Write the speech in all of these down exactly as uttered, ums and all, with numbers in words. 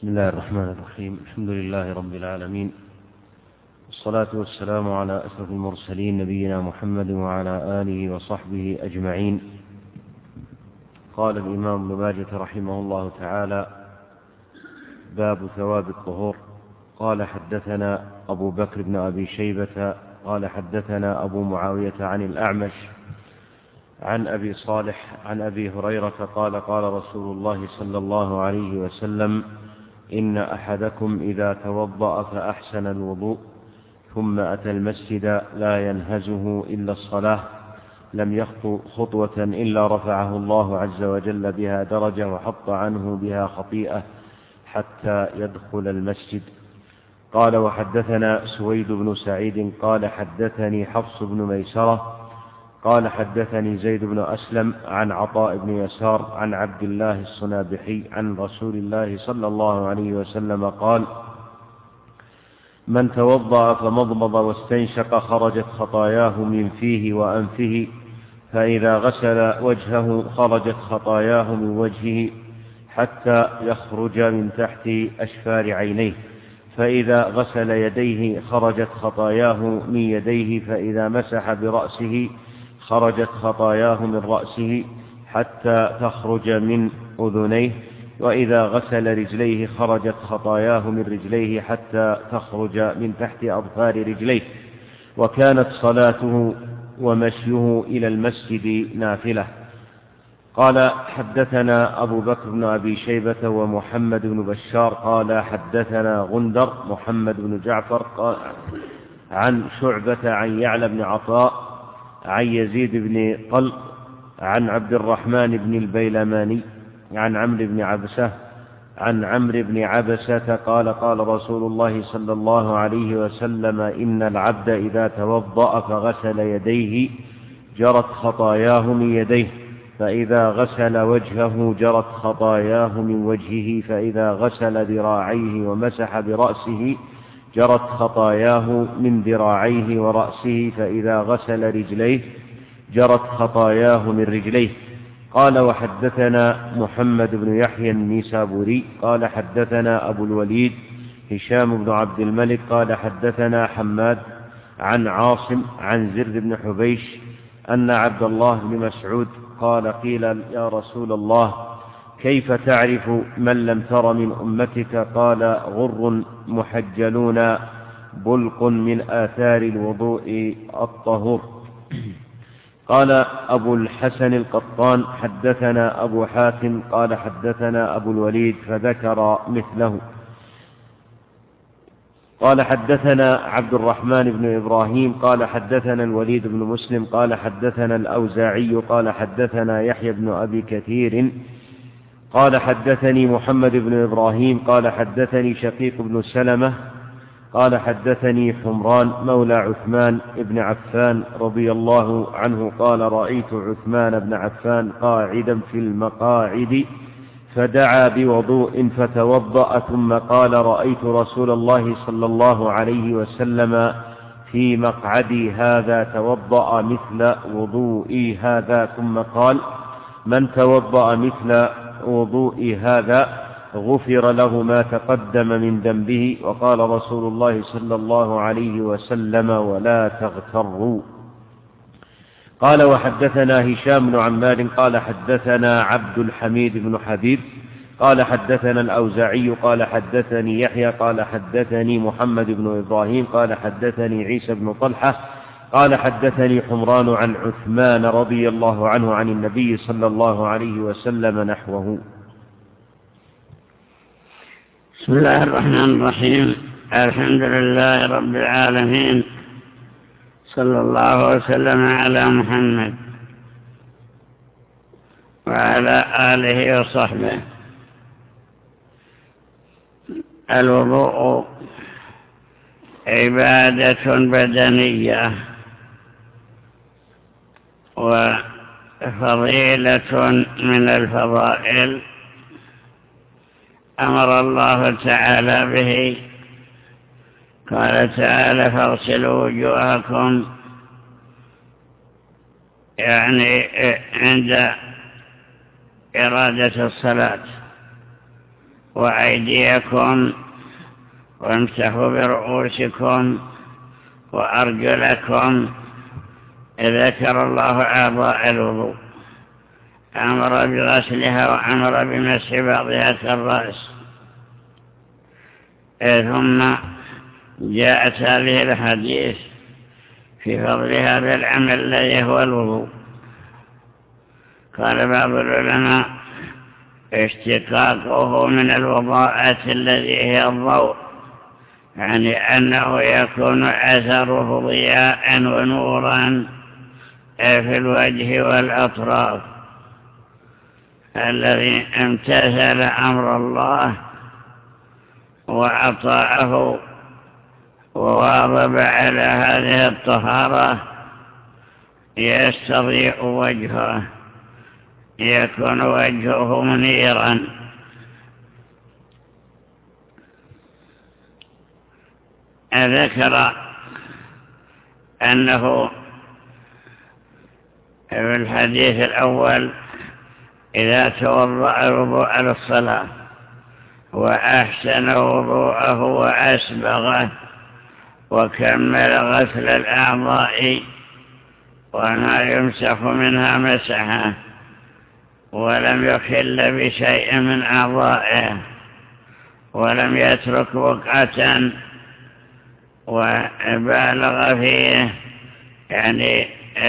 بسم الله الرحمن الرحيم. الحمد لله رب العالمين، والصلاة والسلام على أشرف المرسلين نبينا محمد وعلى آله وصحبه أجمعين. قال الإمام ابن ماجه رحمه الله تعالى: باب ثواب الطهور. قال: حدثنا أبو بكر بن أبي شيبة قال حدثنا أبو معاوية عن الأعمش عن أبي صالح عن أبي هريرة قال: قال رسول الله صلى الله عليه وسلم: إن أحدكم إذا توضأ فأحسن الوضوء ثم أتى المسجد لا ينهزه إلا الصلاة لم يخطو خطوة إلا رفعه الله عز وجل بها درجة وحط عنه بها خطيئة حتى يدخل المسجد. قال: وحدثنا سويد بن سعيد قال حدثني حفص بن ميسرة قال حدثني زيد بن أسلم عن عطاء بن يسار عن عبد الله الصنابحي عن رسول الله صلى الله عليه وسلم قال: من توضأ فمضمض واستنشق خرجت خطاياه من فيه وأنفه، فإذا غسل وجهه خرجت خطاياه من وجهه حتى يخرج من تحت أشفار عينيه، فإذا غسل يديه خرجت خطاياه من يديه، فإذا مسح برأسه خرجت خطاياه من رأسه حتى تخرج من أذنيه، وإذا غسل رجليه خرجت خطاياه من رجليه حتى تخرج من تحت أظفار رجليه. وكانت صلاته ومشيه إلى المسجد نافلة. قال: حدثنا أبو بكر بن أبي شيبة ومحمد بن بشار قال حدثنا غندر محمد بن جعفر قال عن شعبة عن يعلى بن عطاء عن يزيد بن طلق عن عبد الرحمن بن البيلماني عن عمرو بن عبسة عن عمرو بن عبسة قال: قال رسول الله صلى الله عليه وسلم: إن العبد إذا توضأ فغسل يديه جرت خطاياه من يديه، فإذا غسل وجهه جرت خطاياه من وجهه، فإذا غسل ذراعيه ومسح برأسه جرت خطاياه من ذراعيه ورأسه، فإذا غسل رجليه جرت خطاياه من رجليه. قال: وحدثنا محمد بن يحيى النيسابوري قال حدثنا أبو الوليد هشام بن عبد الملك قال حدثنا حماد عن عاصم عن زر بن حبيش أن عبد الله بن مسعود قال: قيل يا رسول الله كيف تعرف من لم تر من أمتك؟ قال: غر محجلون بلق من آثار الوضوء الطهور. قال أبو الحسن القطان: حدثنا أبو حاتم قال حدثنا أبو الوليد فذكر مثله. قال: حدثنا عبد الرحمن بن إبراهيم قال حدثنا الوليد بن مسلم قال حدثنا الأوزاعي قال حدثنا يحيى بن أبي كثير قال حدثني محمد بن إبراهيم قال حدثني شقيق بن سلمة قال حدثني حمران مولى عثمان بن عفان رضي الله عنه قال: رأيت عثمان بن عفان قاعدا في المقاعد فدعا بوضوء فتوضأ، ثم قال: رأيت رسول الله صلى الله عليه وسلم في مقعدي هذا توضأ مثل وضوئي هذا، ثم قال: من توضأ مثل وضوئي هذا غفر له ما تقدم من ذنبه. وقال رسول الله صلى الله عليه وسلم: ولا تغتروا. قال: وحدثنا هشام بن عمار قال حدثنا عبد الحميد بن حبيب قال حدثنا الأوزاعي قال حدثني يحيى قال حدثني محمد بن إبراهيم قال حدثني عيسى بن طلحة قال حدثني حمران عن عثمان رضي الله عنه عن النبي صلى الله عليه وسلم نحوه. بسم الله الرحمن الرحيم. الحمد لله رب العالمين، صلى الله وسلم على محمد وعلى آله وصحبه. الوضوء عبادة بدنية وفضيلة من الفضائل أمر الله تعالى به. قال تعالى: فاغسلوا وجوهكم، يعني عند إرادة الصلاة، وأيديكم وامسحوا برؤوسكم وأرجلكم. ذكر الله أعضاء الوضوء، أمر بغسلها وأمر بمسح بعضها كالرأس. ثم جاءت هذه الحديث في فضل هذا العمل الذي هو الوضوء. قال بعض العلماء اشتقاقه من الوضاءة الذي هي الضوء، يعني أنه يكون أثره ضياء ونورا في الوجه والأطراف. الذي امتثل أمر الله وأطاعه وواظب على هذه الطهارة يستضيء وجهه، يكون وجهه منيرا. ذكر أنه في الحديث الأول إذا توضأ الوضوء للصلاة وأحسن وضوءه وأسبغه وكمل غسل الأعضاء وما يمسح منها مسحه ولم يخل بشيء من أعضائه ولم يترك بقعة وبالغ فيه، يعني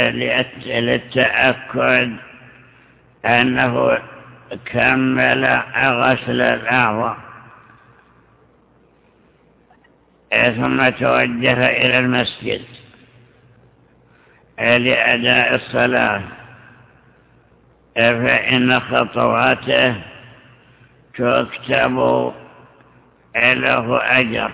للتأكد أنه كمل غسل الأعضاء، ثم توجه إلى المسجد لأداء الصلاة، فإن خطواته تكتب له أجر.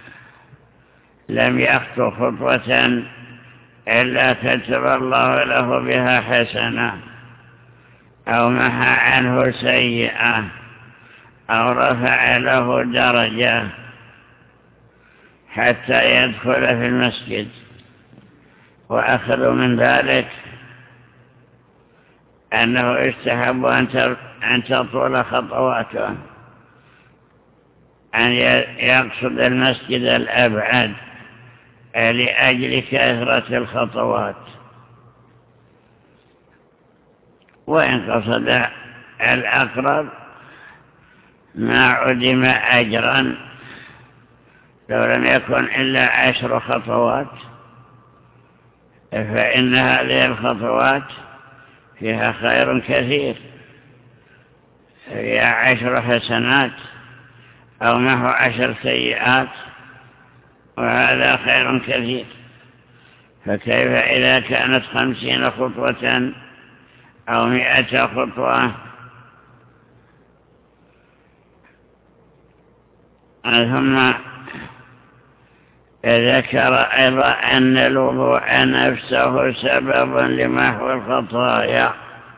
لم يخطو خطوة إلا كتب الله له بها حسنة أو محى عنه سيئة أو رفع له درجة حتى يدخل في المسجد. وأخذ من ذلك أنه يستحب أن تطول خطواته، أن يقصد المسجد الأبعد لأجل كثرة الخطوات. وإن قصد الأقرب ما عدم أجرا، لو لم يكن إلا عشر خطوات فإن هذه الخطوات فيها خير كثير، هي عشر حسنات أو محو عشر سيئات، وهذا خير كثير. فكيف إذا كانت خمسين خطوة أو مئة خطوة؟ ثم ذكر أيضا أن الوضوء نفسه سبب لمحو الخطايا.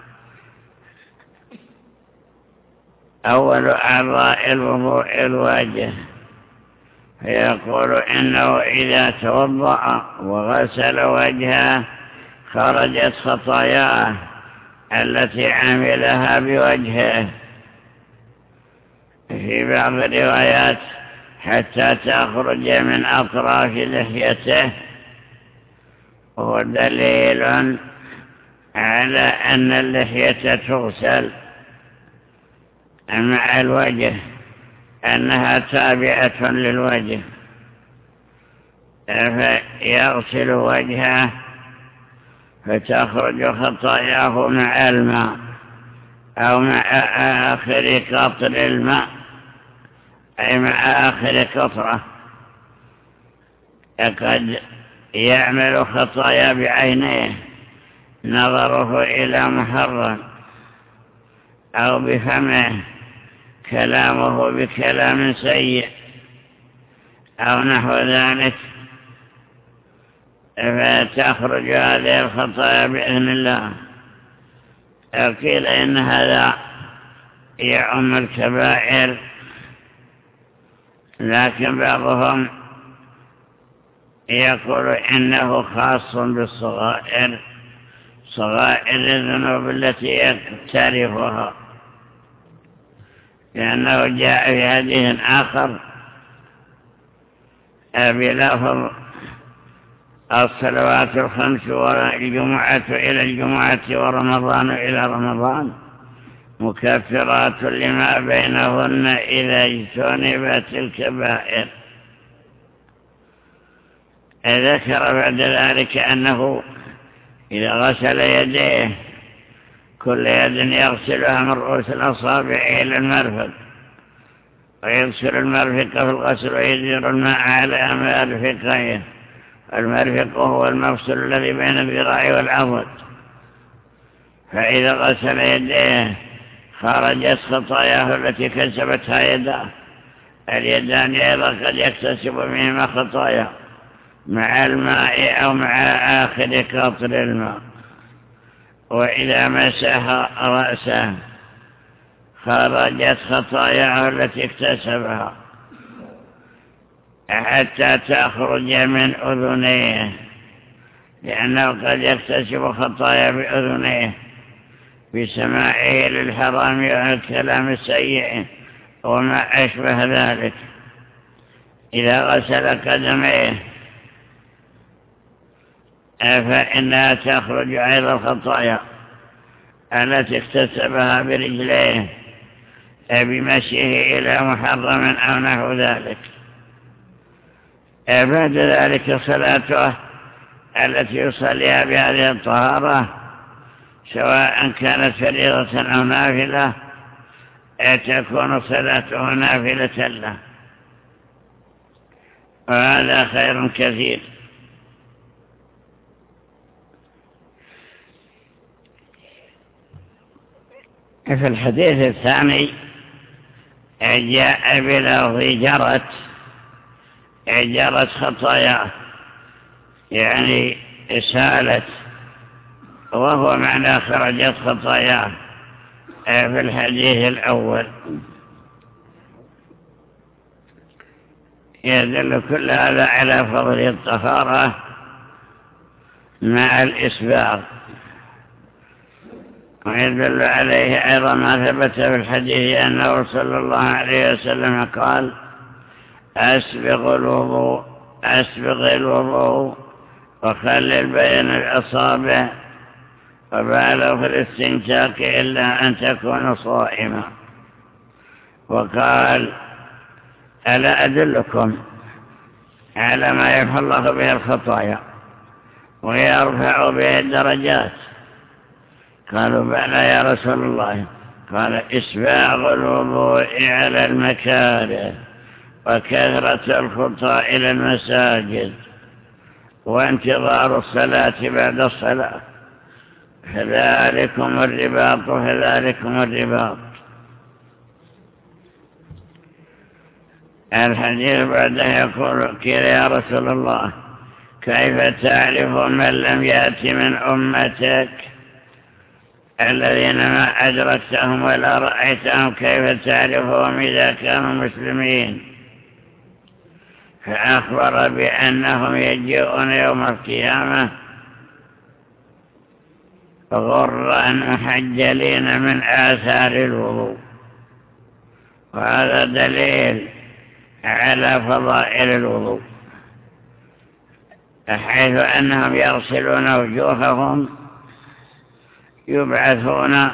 أول أعضاء الوضوء الوجه، فيقول إنه إذا توضأ وغسل وجهه خرجت خطاياه التي عملها بوجهه. في بعض الروايات حتى تخرج من أطراف لحيته، وهو دليل على أن اللحية تغسل مع الوجه، أنها تابعة للوجه، فيغسل وجهه فتخرج خطاياه مع الماء أو مع آخر قطر الماء، أي مع آخر قطرة. قد يعمل خطايا بعينيه، نظره إلى محرم، أو بفمه كلامه بكلام سيء أو نحو ذلك، فتخرج هذه الخطايا بإذن الله. قيل إن هذا يعم الكبائر، لكن بعضهم يقول إنه خاص بالصغائر، صغائر الذنوب التي يقترفها. لأنه جاء في حديث آخر بلفظ الصلوات الخمس والجمعة إلى الجمعة ورمضان إلى رمضان مكفرات لما بينهن إذا اجتنبت الكبائر. ذكر بعد ذلك أنه إذا غسل يديه كل يد يغسلها من رؤوس الأصابع إلى المرفق، ويغسل المرفق في الغسل ويدير الماء على مرفقيه. المرفق هو المفصل الذي بين الذراع والعضد، فإذا غسل يديه خرجت خطاياه التي كسبتها يداه. اليدان أيضا قد يكتسب منهما خطايا مع الماء أو مع آخر قطر الماء. وإذا مسح رأسه خرجت خطاياه التي اكتسبها حتى تخرج من أذنيه، لأنه قد يكتسب خطايا بأذنيه بسماعه للحرام والكلام السيء وما أشبه ذلك. إذا غسل قدميه فإنها تخرج أيضا الخطايا التي اكتسبها برجليه بمشيه إلى محرم أو نحو ذلك. بعد ذلك صلاته التي يصليها بهذه الطهارة سواء كانت فريضة أو نافلة تكون صلاته نافلة له، وهذا خير كثير. في الحديث الثاني جاء بلفظ جرت جرت خطاياه، يعني سالت، وهو معنى خرجت خطاياه في الحديث الأول. يدل كل هذا على فضل الطهارة مع الإسباغ، ويدل عليه أيضا ما ثبت في الحديث أنه صلى الله عليه وسلم قال: أسبغ الوضوء أسبغ الوضوء وخلل بين الأصابع وبالغ في الاستنشاق إلا أن تكون صائما. وقال: ألا أدلكم على ما يمحو الله به الخطايا ويرفع به الدرجات؟ قالوا: بلى يا رسول الله. قال: إسباغ الوضوء على المكاره وكثرة الخطى إلى المساجد وانتظار الصلاة بعد الصلاة، فذلكم الرباط فذلكم الرباط. الحديث بعده يقول: قيل يا رسول الله كيف تعرف من لم يأت من أمتك الذين ما أدركتهم ولا رأيتهم، كيف تعرفهم إذا كانوا مسلمين؟ فأخبر بأنهم يجيئون يوم القيامة غرا محجلين من آثار الوضوء، وهذا دليل على فضائل الوضوء، حيث أنهم يغسلون وجوههم يبعثون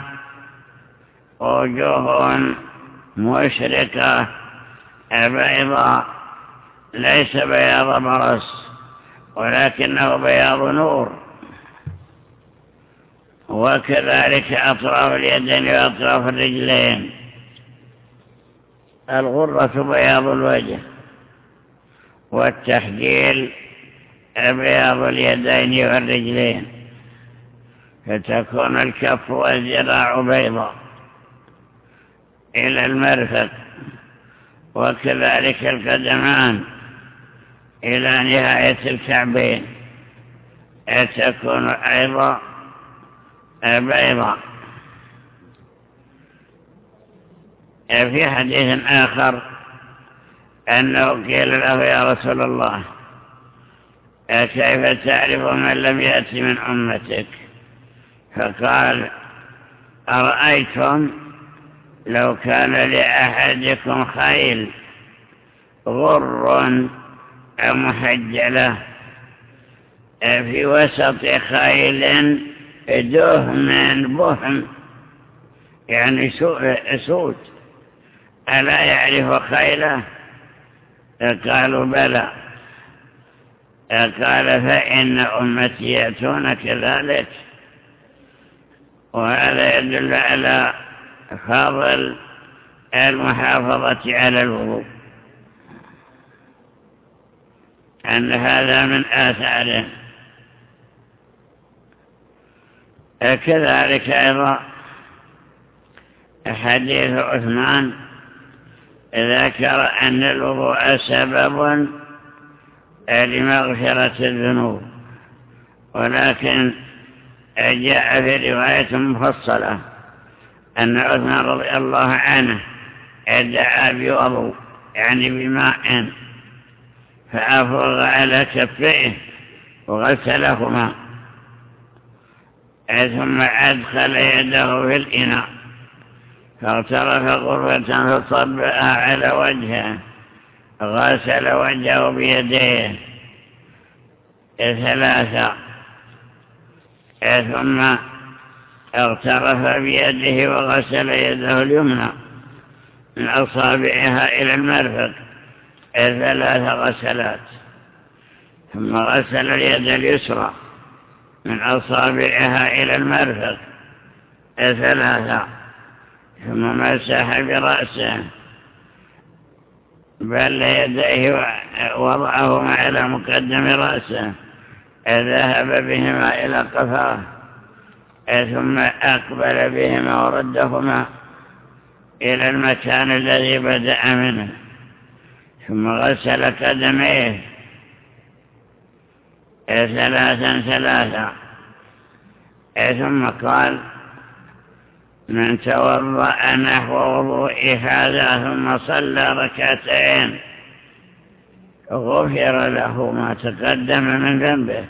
وجوههم مشرقة بيضاء، ليس بياض برص ولكنه بياض نور. وكذلك أطراف اليدين وأطراف الرجلين. الغرة بياض الوجه، والتحجيل بياض اليدين والرجلين، فتكون الكف والذراع بيضاء إلى المرفق، وكذلك القدمان إلى نهاية الكعبين تكون أيضا بيضاء. في حديث آخر أنه قيل له: يا رسول الله كيف تعرف من لم يأتي من أمتك؟ فقال: أرأيتم لو كان لأحدكم خيل غر محجلة في وسط خيل دهم بهم يعني سود ألا يعرف خيله؟ قالوا بلى. قال فإن أمتي يأتون كذلك. وهذا يدل على فضل المحافظة على الوضوء، أن هذا من آثاره. كذلك أيضا حديث عثمان ذكر أن الوضوء سبب لمغفرة الذنوب، ولكن جاء في رواية مفصلة أن عثمان رضي الله عنه دعا بوضوء يعني بماء فأفرغ على كفيه وغسلهما ثم أدخل يده في الإناء فاغترف غرفة فصبها على وجهه، غسل وجهه بيديه ثلاثة ثم اغترف بيده وغسل يده اليمنى من أصابعها إلى المرفق ثلاث غسلات، ثم غسل اليد اليسرى من أصابعها إلى المرفق ثلاثة، ثم مسح برأسه بل يديه وضعهما على مقدم رأسه، ذهب بهما إلى قفاه ثم أقبل بهما وردهما إلى المكان الذي بدأ منه، ثم غسل قدميه ثلاثا ثلاثا، ثم قال من توضأ نحو وضوء هذا ثم صلى ركعتين غفر له ما تقدم من ذنبه.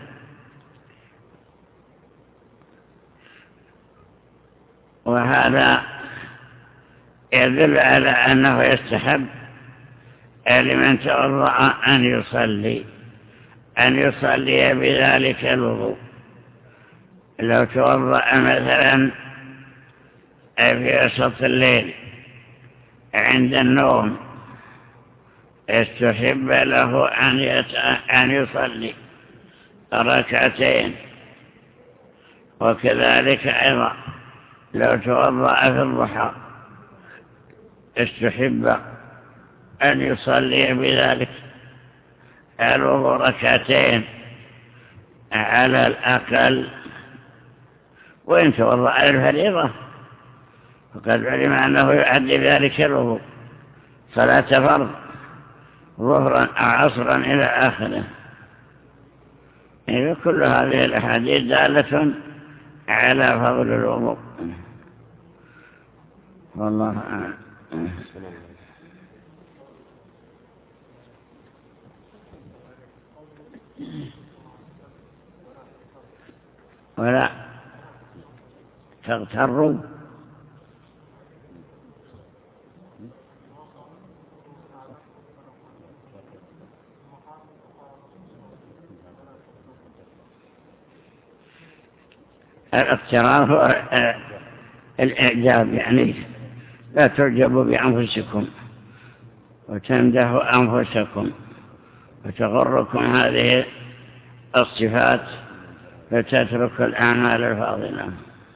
وهذا يدل على أنه يستحب لمن توضأ أن يصلي أن يصلي بذلك الوضوء. لو توضأ مثلا في وسط الليل عند النوم استحب له أن يصلي ركعتين، وكذلك أيضا لو توضأ في الضحى استحب أن يصلي بذلك الوضوء ركعتين على الأقل. وإن توضأ الفريضة فقد علم أنه يؤدي ذلك الوضوء صلاة فرض ظهرا أو عصرا إلى آخره. يعني كل هذه الأحاديث دالة على فضل الوضوء. والله أعلم. ولا تغتروا الاغترار هو الإعجاب، يعني لا تعجبوا بأنفسكم وتمدحوا أنفسكم وتغركم هذه الصفات فتترك الأعمال الفاضلة.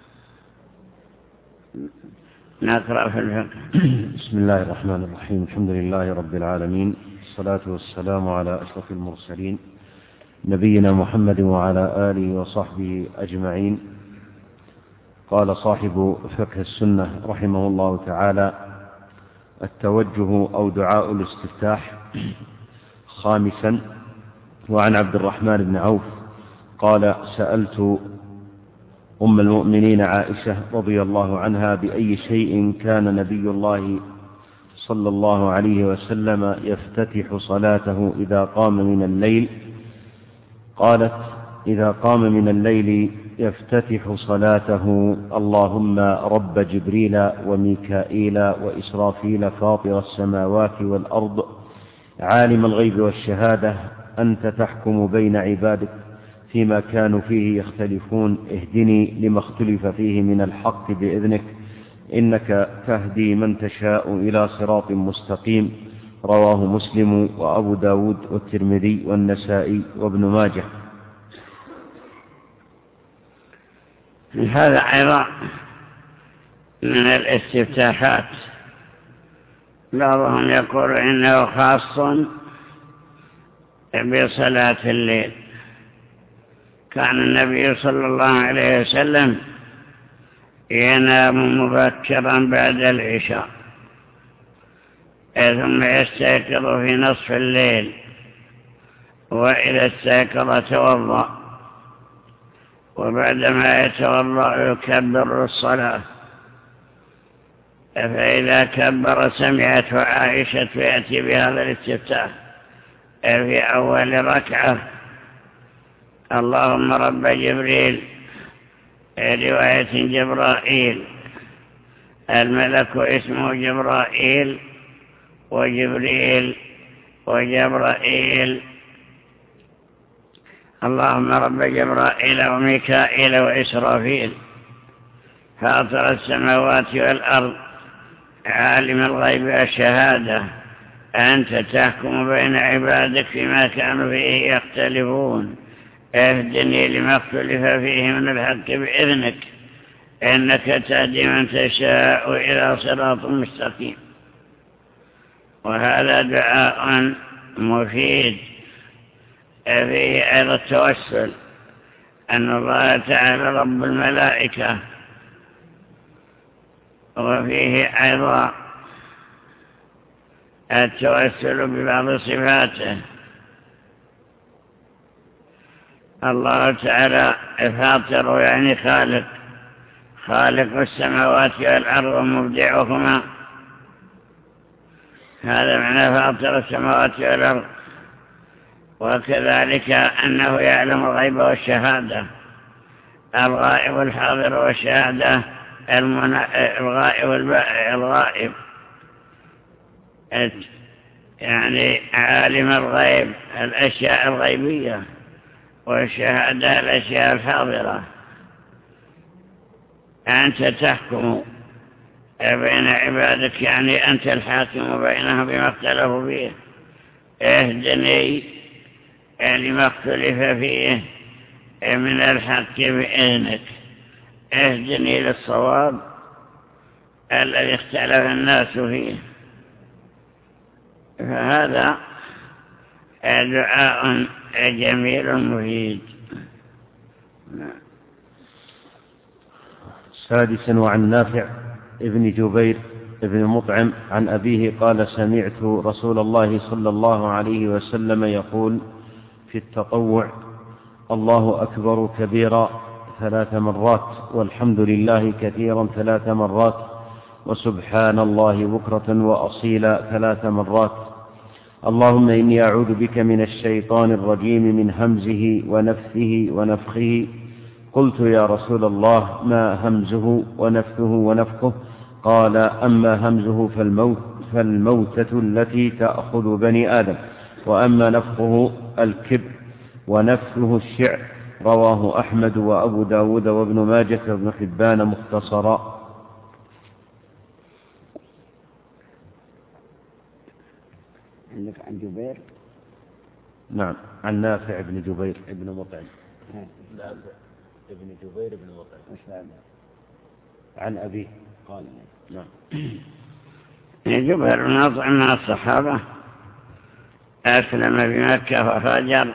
نقرأ في الفقه. بسم الله الرحمن الرحيم. الحمد لله رب العالمين، الصلاة والسلام على أشرف المرسلين نبينا محمد وعلى آله وصحبه أجمعين. قال صاحب فقه السنة رحمه الله تعالى: التوجه أو دعاء الاستفتاح. خامسا، وعن عبد الرحمن بن عوف قال: سألت أم المؤمنين عائشة رضي الله عنها بأي شيء كان نبي الله صلى الله عليه وسلم يفتتح صلاته إذا قام من الليل؟ قالت: إذا قام من الليل يفتتح صلاته: اللهم رب جبريل وميكائيل وإسرافيل فاطر السماوات والأرض عالم الغيب والشهادة، أنت تحكم بين عبادك فيما كانوا فيه يختلفون، اهدني لما اختلف فيه من الحق بإذنك، إنك تهدي من تشاء إلى صراط مستقيم. رواه مسلم وأبو داود والترمذي والنسائي وابن ماجه. هذا أيضا من الاستفتاحات، بعضهم يقول إنه خاص بصلاة الليل. كان النبي صلى الله عليه وسلم ينام مبكرا بعد العشاء ثم يستيقظ في نصف الليل، وإذا استيقظ توضأ، وبعدما يتوضأ يكبر الصلاة، فإذا كبر سمعته عائشة يأتي بهذا الاستفتاح في أول ركعة: اللهم رب جبريل، رواية جبرائيل، الملك اسمه جبرائيل وجبريل وجبرائيل، اللهم رب جبرائيل وميكائيل وإسرافيل فاطر السماوات والأرض عالم الغيب والشهادة، أنت تحكم بين عبادك فيما كانوا فيه يختلفون، اهدني لما اختلف فيه من الحق بإذنك، إنك تهدي من تشاء إلى صراط مستقيم. وهذا دعاء مفيد فيه أيضا التوسل، أن الله تعالى رب الملائكة، وفيه أيضا التوسل ببعض صفاته. الله تعالى فاطر يعني خالق، خالق السماوات والأرض ومبدعهما، هذا معنى فاطر السماوات والأرض. وكذلك أنه يعلم الغيب والشهادة، الغائب الحاضر والشهادة، الغائب الغائب يعني عالم الغيب الأشياء الغيبية، والشهادة الأشياء الحاضرة. أنت تحكم بين عبادك يعني أنت الحاكم بينهم بما اختلفوا فيه، اهدني لما اختلف فيه من الحق بإذنك، اهدني للصواب الذي اختلف الناس فيه. فهذا دعاء جميل مفيد. سادسا: وعن نافع ابن جبير ابن مطعم عن أبيه قال: سمعت رسول الله صلى الله عليه وسلم يقول في التطوع: الله أكبر كبيرا ثلاث مرات، والحمد لله كثيرا ثلاث مرات، وسبحان الله بكرة وأصيلا ثلاث مرات. اللهم إني أعوذ بك من الشيطان الرجيم من همزه ونفثه ونفخه. قلت: يا رسول الله ما همزه ونفثه ونفخه؟ قال: أما همزه فالموت فالموتة التي تأخذ بني آدم، وأما نفخه الكبر، ونفثه الشعر. رواه أحمد وأبو داود وابن ماجه وابن حبان مختصرا. عندك عن جبير؟ نعم، عن نافع ابن جبير ابن مطعم. نافع ابن جبير ابن مطعم عن أبيه قال. نعم. جبير بن مطعم من الصحابة، أسلم بمكة وهاجر.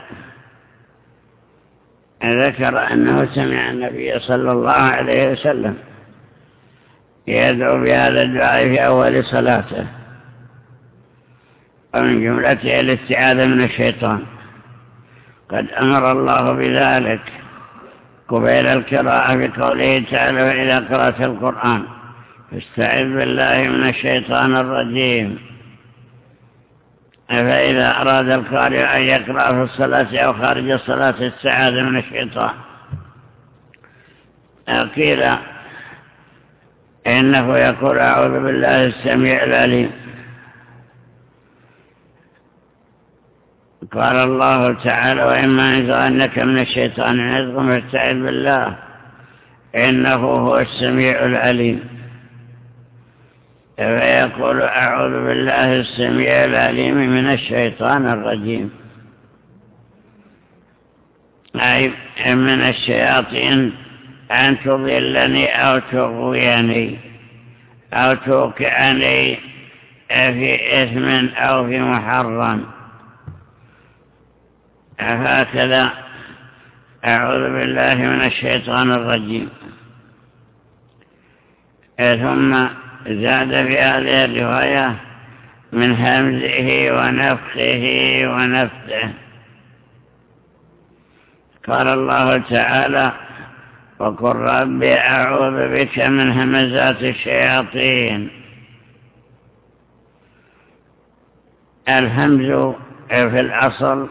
ذكر أنه سمع النبي صلى الله عليه وسلم يدعو بهذا الدعاء في أول صلاته، ومن جملته الاستعاذة من الشيطان. قد أمر الله بذلك قبيل القراءة بقوله تعالى: وإذا قرأت القرآن فاستعذ بالله من الشيطان الرجيم. فإذا أراد القارئ أن يقرأ في الصلاة أو خارج الصلاة استعاذ من الشيطان. قيل إنه يقول أعوذ بالله السميع العليم. قال الله تعالى وإما ينزغنك من الشيطان نزغ فاستعذ بالله إنه هو السميع العليم. فيقول أعوذ بالله السميع العليم من الشيطان الرجيم، أي من الشياطين أن تضلني أو تغويني أو توقعني في إثم أو في محرم. هكذا أعوذ بالله من الشيطان الرجيم. ثم زاد في هذه الرواية من همزه ونفخه ونفثه. قال الله تعالى وقل رب أعوذ بك من همزات الشياطين. الهمز في الأصل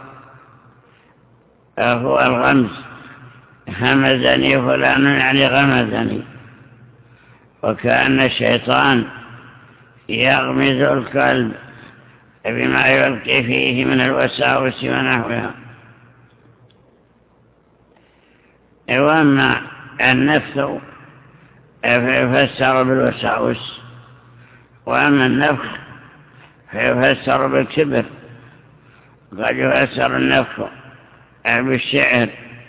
هو الغمز، همزني فلان يعني غمزني، وكأن الشيطان يغمز القلب بما يلقي فيه من الوساوس ونحوها. وأما النفث فيفسر بالوساوس، وأما النفخ فيفسر بالكبر. قد يفسر النفخ بالشعر.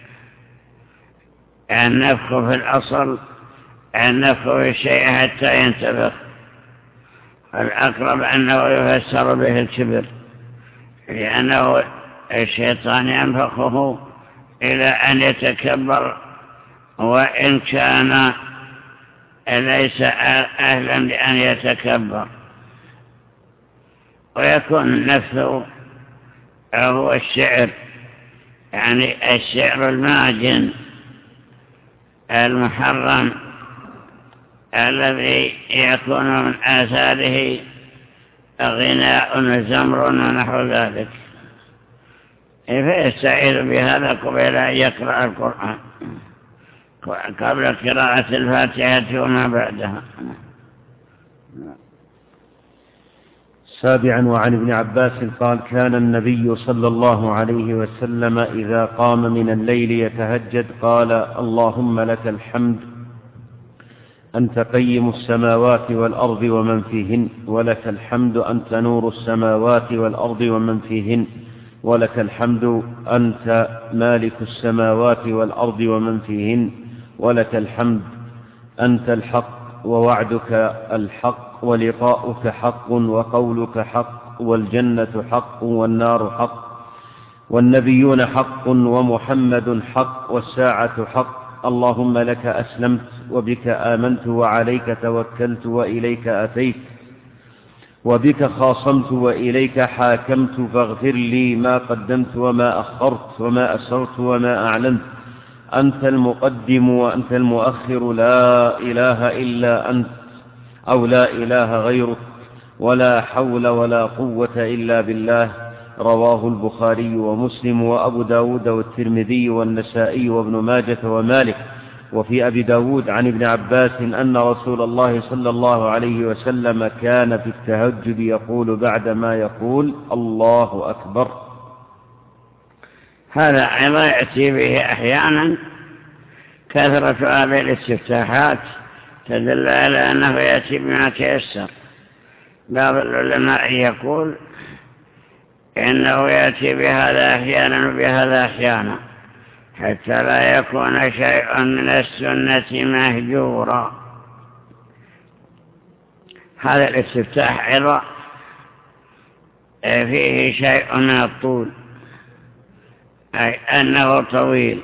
النفخ في الأصل النفخ في الشيء حتى ينتفخ، الأقرب أنه يفسر به الكبر، لأنه الشيطان ينفخه إلى أن يتكبر، وإن كان ليس أهلا لأن يتكبر. ويكون النفث هو الشعر، يعني الشعر الماجن المحرم الذي يكون من آثاره غناء وزمر ونحو ذلك، فيستعيذ بهذا قبل أن يقرأ القرآن، قبل قراءة الفاتحة وما بعدها. سابعا وعن ابن عباس قال كان النبي صلى الله عليه وسلم إذا قام من الليل يتهجد قال اللهم لك الحمد أنت قيم السماوات والأرض ومن فيهن، ولك الحمد أنت نور السماوات والأرض ومن فيهن، ولك الحمد أنت مالك السماوات والأرض ومن فيهن، ولك الحمد أنت الحق ووعدك الحق ولقاؤك حق وقولك حق والجنة حق والنار حق والنبيون حق ومحمد حق والساعة حق. اللهم لك أسلمت وبك آمنت وعليك توكلت وإليك أتيت وبك خاصمت وإليك حاكمت فاغفر لي ما قدمت وما أخرت وما أسرت وما أعلنت. أنت المقدم وأنت المؤخر، لا إله إلا أنت أو لا إله غيرك، ولا حول ولا قوة إلا بالله. رواه البخاري ومسلم وأبو داود والترمذي والنسائي وابن ماجة ومالك. وفي أبي داود عن ابن عباس أن رسول الله صلى الله عليه وسلم كان في التهجد يقول بعدما يقول الله أكبر. هذا أيضا يأتي به أحيانا. كثرة هذه الاستفتاحات تدل على أنه يأتي بما تيسر. بعض العلماء يقول إنه يأتي بهذا أحيانا وبهذا أحيانا حتى لا يكون شيء من السنة مهجورا. هذا الاستفتاح أيضا فيه شيء من الطول، أي أنه طويل،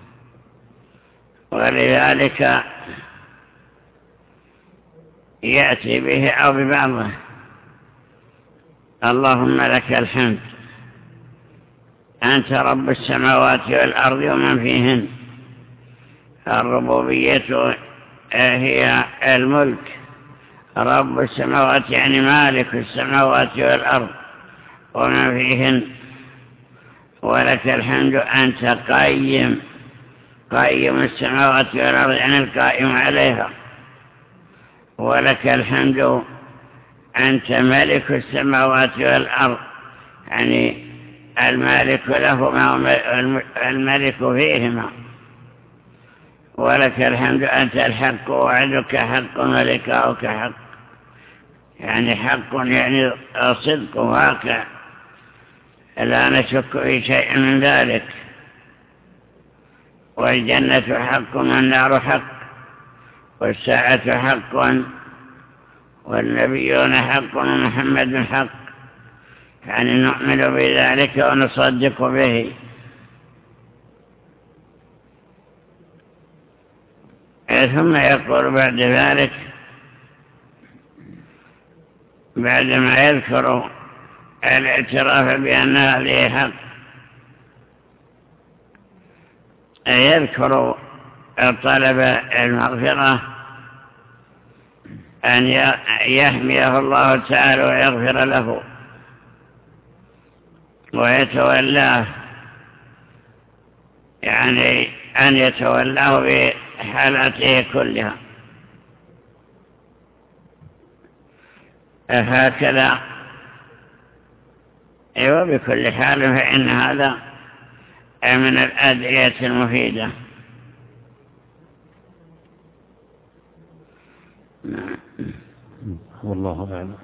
ولذلك يأتي به أو ببعضه. اللهم لك الحمد أنت رب السماوات والأرض ومن فيهن. الربوبية هي الملك، رب السماوات يعني مالك السماوات والأرض ومن فيهن. ولك الحمد أنت قيم قيم السماوات والأرض يعني القائم عليها، ولك الحمد أنت ملك السماوات والأرض، يعني المالك لهما الملك فيهما، ولك الحمد أنت الحق وعدك حق ولقاؤك حق، يعني حق يعني صدق واقع لا نشك في شيء من ذلك، والجنة حق والنار حق والساعة حق والنبيون حق ومحمد حق، يعني نؤمن بذلك ونصدق به. ثم يقول بعد ذلك بعدما يذكر الاعتراف بأن هذه حق يذكر طلب المغفرة أن يحميه الله تعالى ويغفر له ويتولاه، يعني أن يتولاه بحالاته كلها. هكذا وبكل حال فإن هذا من الأدعية المفيدة. والله أعلم.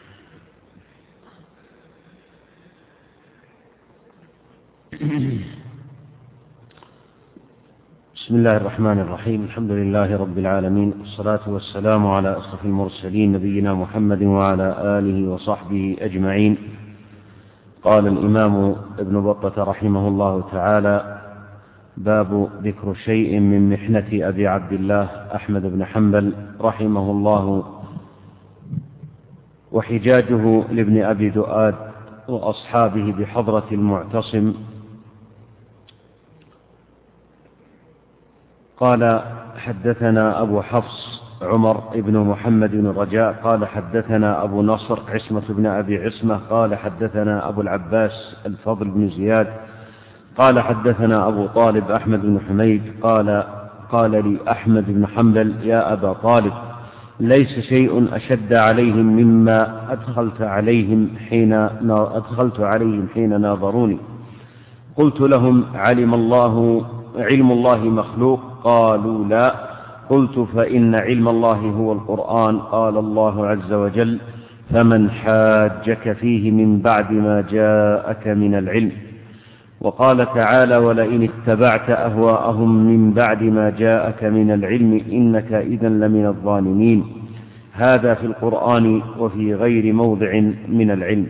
بسم الله الرحمن الرحيم، الحمد لله رب العالمين، والصلاة والسلام على أشرف المرسلين نبينا محمد وعلى آله وصحبه أجمعين. قال الإمام ابن بطة رحمه الله تعالى: باب ذكر شيء من محنة أبي عبد الله أحمد بن حنبل رحمه الله وحجاجه لابن أبي دؤاد وأصحابه بحضرة المعتصم. قال: حدثنا أبو حفص عمر بن محمد بن رجاء قال حدثنا أبو نصر عصمة بن أبي عصمة قال حدثنا أبو العباس الفضل بن زياد قال حدثنا أبو طالب أحمد بن حميد قال قال لي أحمد بن حنبل: يا أبا طالب، ليس شيء أشد عليهم مما أدخلت عليهم حين أدخلت عليهم حين ناظروني. قلت لهم: علم الله علم الله مخلوق؟ قالوا: لا. قلت: فإن علم الله هو القرآن. قال الله عز وجل: فمن حاجك فيه من بعد ما جاءك من العلم. وقال تعالى: ولئن اتبعت أهواءهم من بعد ما جاءك من العلم إنك إذا لمن الظالمين. هذا في القرآن وفي غير موضع من العلم.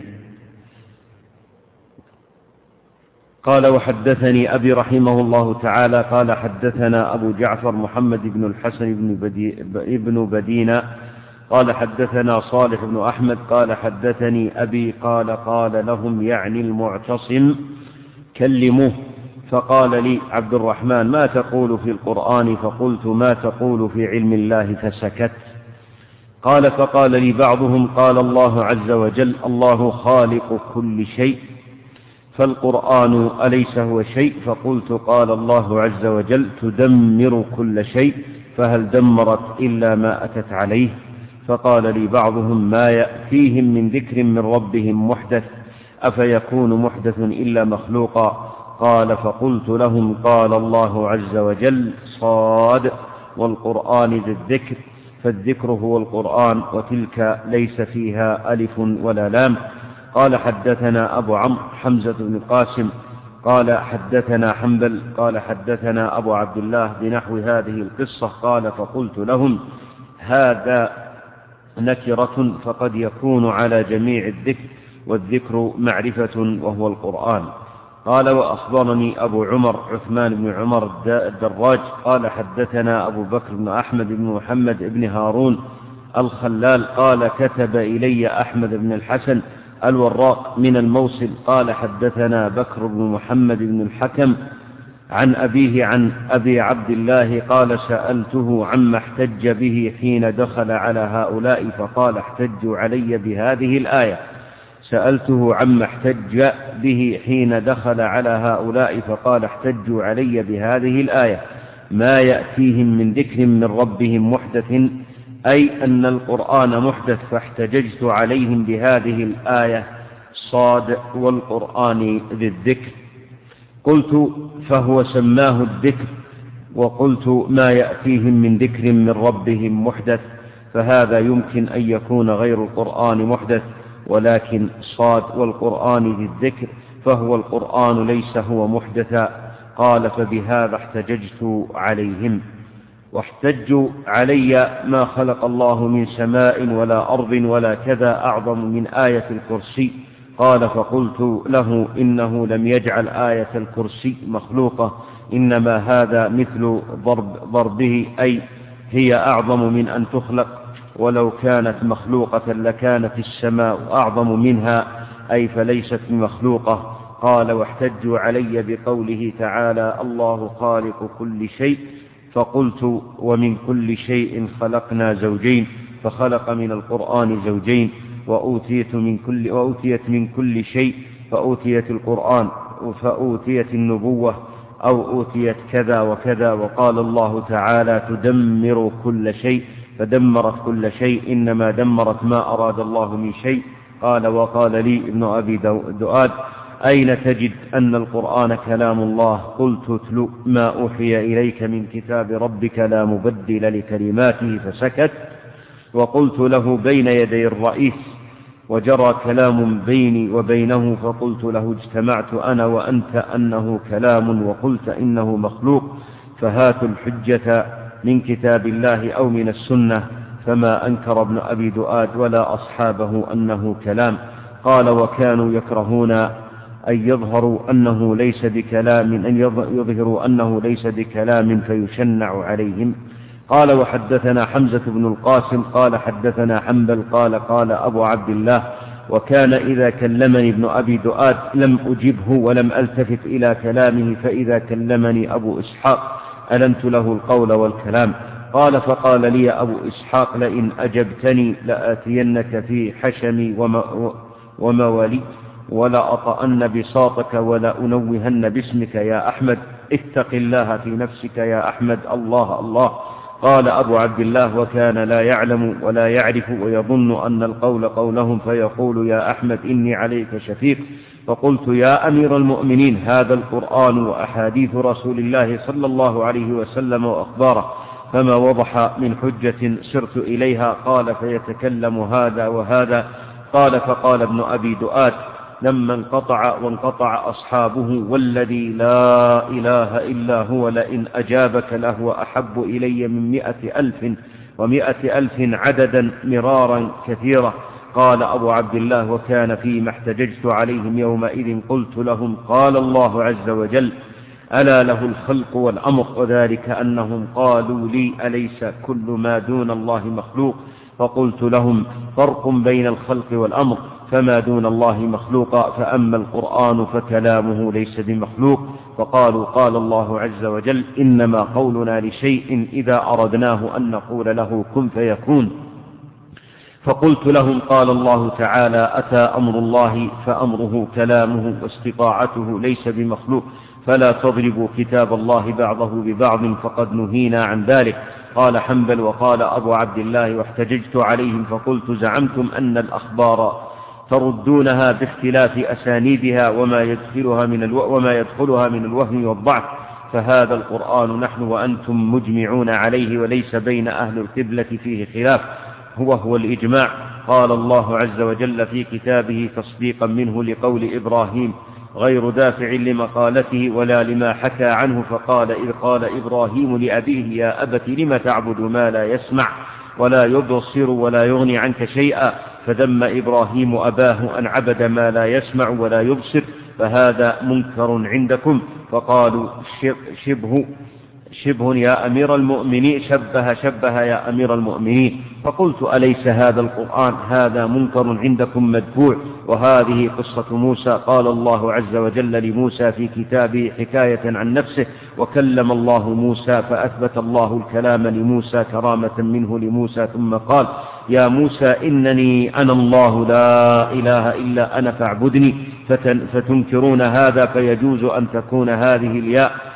قال: وحدثني أبي رحمه الله تعالى قال حدثنا أبو جعفر محمد بن الحسن بن بدينة قال حدثنا صالح بن أحمد قال حدثني أبي قال قال لهم يعني المعتصم: كلموه. فقال لي عبد الرحمن: ما تقول في القرآن؟ فقلت: ما تقول في علم الله؟ فسكت. قال: فقال لي بعضهم: قال الله عز وجل: الله خالق كل شيء، فالقرآن أليس هو شيء؟ فقلت: قال الله عز وجل: تدمر كل شيء، فهل دمرت إلا ما أتت عليه؟ فقال لي بعضهم: ما يأتيهم من ذكر من ربهم محدث، أفيكون محدث إلا مخلوقا؟ قال: فقلت لهم: قال الله عز وجل: صاد والقرآن ذي الذكر، فالذكر هو القرآن، وتلك ليس فيها ألف ولا لام. قال: حدثنا أبو عمرو حمزة بن القاسم قال حدثنا حنبل قال حدثنا أبو عبد الله بنحو هذه القصة. قال: فقلت لهم: هذا نكرة، فقد يكون على جميع الذكر، والذكر معرفة وهو القرآن. قال: وأخبرني أبو عمر عثمان بن عمر الدراج قال حدثنا أبو بكر بن أحمد بن محمد بن هارون الخلال قال: كتب إلي أحمد بن الحسن الوراق من الموصل قال حدثنا بكر بن محمد بن الحكم عن أبيه عن أبي عبد الله قال: سألته عما احتج به حين دخل على هؤلاء فقال: احتجوا علي بهذه الآية. سألته عما احتج به حين دخل على هؤلاء فقال: احتجوا علي بهذه الآية. ما يأتيهم من ذكر من ربهم محدث، أي أن القرآن محدث، فاحتججت عليهم بهذه الآية صاد والقرآن ذي الذكر. قلت فهو سماه الذكر، وقلت ما يأتيهم من ذكر من ربهم محدث، فهذا يمكن أن يكون غير القرآن محدث، ولكن صاد والقرآن ذي الذكر فهو القرآن ليس هو محدثا. قال فبهذا احتججت عليهم. واحتجوا علي ما خلق الله من سماء ولا أرض ولا كذا أعظم من آية الكرسي. قال فقلت له إنه لم يجعل آية الكرسي مخلوقة، إنما هذا مثل ضرب ضربه، أي هي أعظم من أن تخلق، ولو كانت مخلوقة لكانت السماء أعظم منها، أي فليست مخلوقة. قال واحتجوا علي بقوله تعالى الله خالق كل شيء، فقلت ومن كل شيء خلقنا زوجين، فخلق من القرآن زوجين، وأوتيت من كل, وأوتيت من كل شيء، فأوتيت القرآن، فأوتيت النبوة، أو أوتيت كذا وكذا. وقال الله تعالى تدمر كل شيء، فدمرت كل شيء، إنما دمرت ما أراد الله من شيء. قال وقال لي ابن أبي دؤاد أين تجد أن القرآن كلام الله؟ قلت اتل ما أوحي إليك من كتاب ربك لا مبدل لكلماته، فسكت. وقلت له بين يدي الرئيس وجرى كلام بيني وبينه، فقلت له اجتمعت أنا وأنت أنه كلام وقلت إنه مخلوق، فهاتوا الحجة من كتاب الله أو من السنة. فما أنكر ابن أبي دؤاد ولا أصحابه أنه كلام. قال وكانوا يكرهون أن يظهروا أنه ليس بكلام، أن يظهروا أنه ليس بكلام فيشنع عليهم. قال وحدثنا حمزة بن القاسم قال حدثنا حنبل قال قال أبو عبد الله وكان إذا كلمني ابن أبي دؤاد لم أجبه ولم ألتفت إلى كلامه، فإذا كلمني أبو إسحاق ألنت له القول والكلام. قال فقال لي أبو إسحاق لئن أجبتني لآتينك في حشمي وموالي ولا أطأن بساطك ولا أنوهن باسمك يا أحمد، اتق الله في نفسك يا أحمد، الله الله. قال أبو عبد الله وكان لا يعلم ولا يعرف ويظن أن القول قولهم، فيقول يا أحمد إني عليك شفيق. فقلت يا أمير المؤمنين هذا القرآن وأحاديث رسول الله صلى الله عليه وسلم وأخباره، فما وضح من حجة سرت إليها. قال فيتكلم هذا وهذا. قال فقال ابن أبي دؤاد لما انقطع وانقطع أصحابه والذي لا إله إلا هو لئن أجابك لهو أحب إلي من مئة ألف ومئة ألف عددا مرارا كثيرا. قال أبو عبد الله وكان فيما احتججت عليهم يومئذ قلت لهم قال الله عز وجل ألا له الخلق والأمر، وذلك أنهم قالوا لي أليس كل ما دون الله مخلوق؟ فقلت لهم فرق بين الخلق والأمر، فما دون الله مخلوق، فأما القرآن فكلامه ليس بمخلوق. فقالوا قال الله عز وجل إنما قولنا لشيء إذا أردناه أن نقول له كن فيكون. فقلت لهم قال الله تعالى أتى أمر الله فأمره كلامه واستطاعته ليس بمخلوق، فلا تضربوا كتاب الله بعضه ببعض فقد نهينا عن ذلك. قال حنبل وقال أبو عبد الله واحتججت عليهم فقلت زعمتم أن الأخبار تردونها باختلاف أسانيدها وما يدخلها من الو... وما يدخلها من الوهم والضعف، فهذا القرآن نحن وأنتم مجمعون عليه وليس بين أهل القبلة فيه خلاف، هو هو الإجماع. قال الله عز وجل في كتابه تصديقا منه لقول إبراهيم غير دافع لمقالته ولا لما حكى عنه، فقال إذ قال إبراهيم لأبيه يا أبت لم تعبد ما لا يسمع ولا يبصر ولا يغني عنك شيئا، فذم إبراهيم أباه أن عبد ما لا يسمع ولا يبصر، فهذا منكر عندكم. فقالوا شبه شبه يا أمير المؤمنين، شبه شبه يا أمير المؤمنين. فقلت أليس هذا القرآن هذا منكر عندكم مدفوع؟ وهذه قصة موسى. قال الله عز وجل لموسى في كتابه حكاية عن نفسه وكلم الله موسى، فأثبت الله الكلام لموسى كرامة منه لموسى، ثم قال يا موسى إنني أنا الله لا إله إلا أنا فاعبدني، فتنكرون هذا فيجوز أن تكون هذه الياء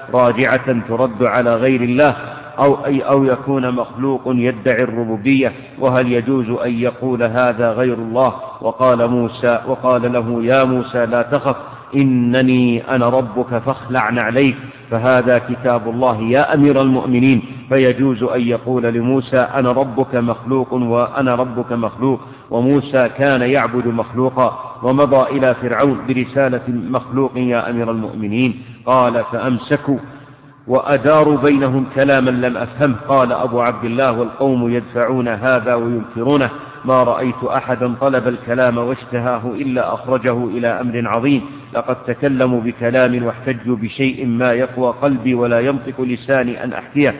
راجعة ترد على غير الله، أو, أي أو يكون مخلوق يدعي الربوبية؟ وهل يجوز أن يقول هذا غير الله؟ وقال موسى وقال له يا موسى لا تخف إنني أنا ربك فاخلع نعليك، فهذا كتاب الله يا أمير المؤمنين، فيجوز أن يقول لموسى أنا ربك مخلوق وأنا ربك مخلوق، وموسى كان يعبد مخلوقا ومضى إلى فرعون برسالة مخلوق يا أمير المؤمنين. قال فأمسكوا وأداروا بينهم كلاما لم أفهمه. قال أبو عبد الله والقوم يدفعون هذا وينكرونه، ما رأيت أحدا طلب الكلام واشتهاه إلا أخرجه إلى أمر عظيم، لقد تكلموا بكلام واحتجوا بشيء ما يقوى قلبي ولا ينطق لساني أن أحكيه،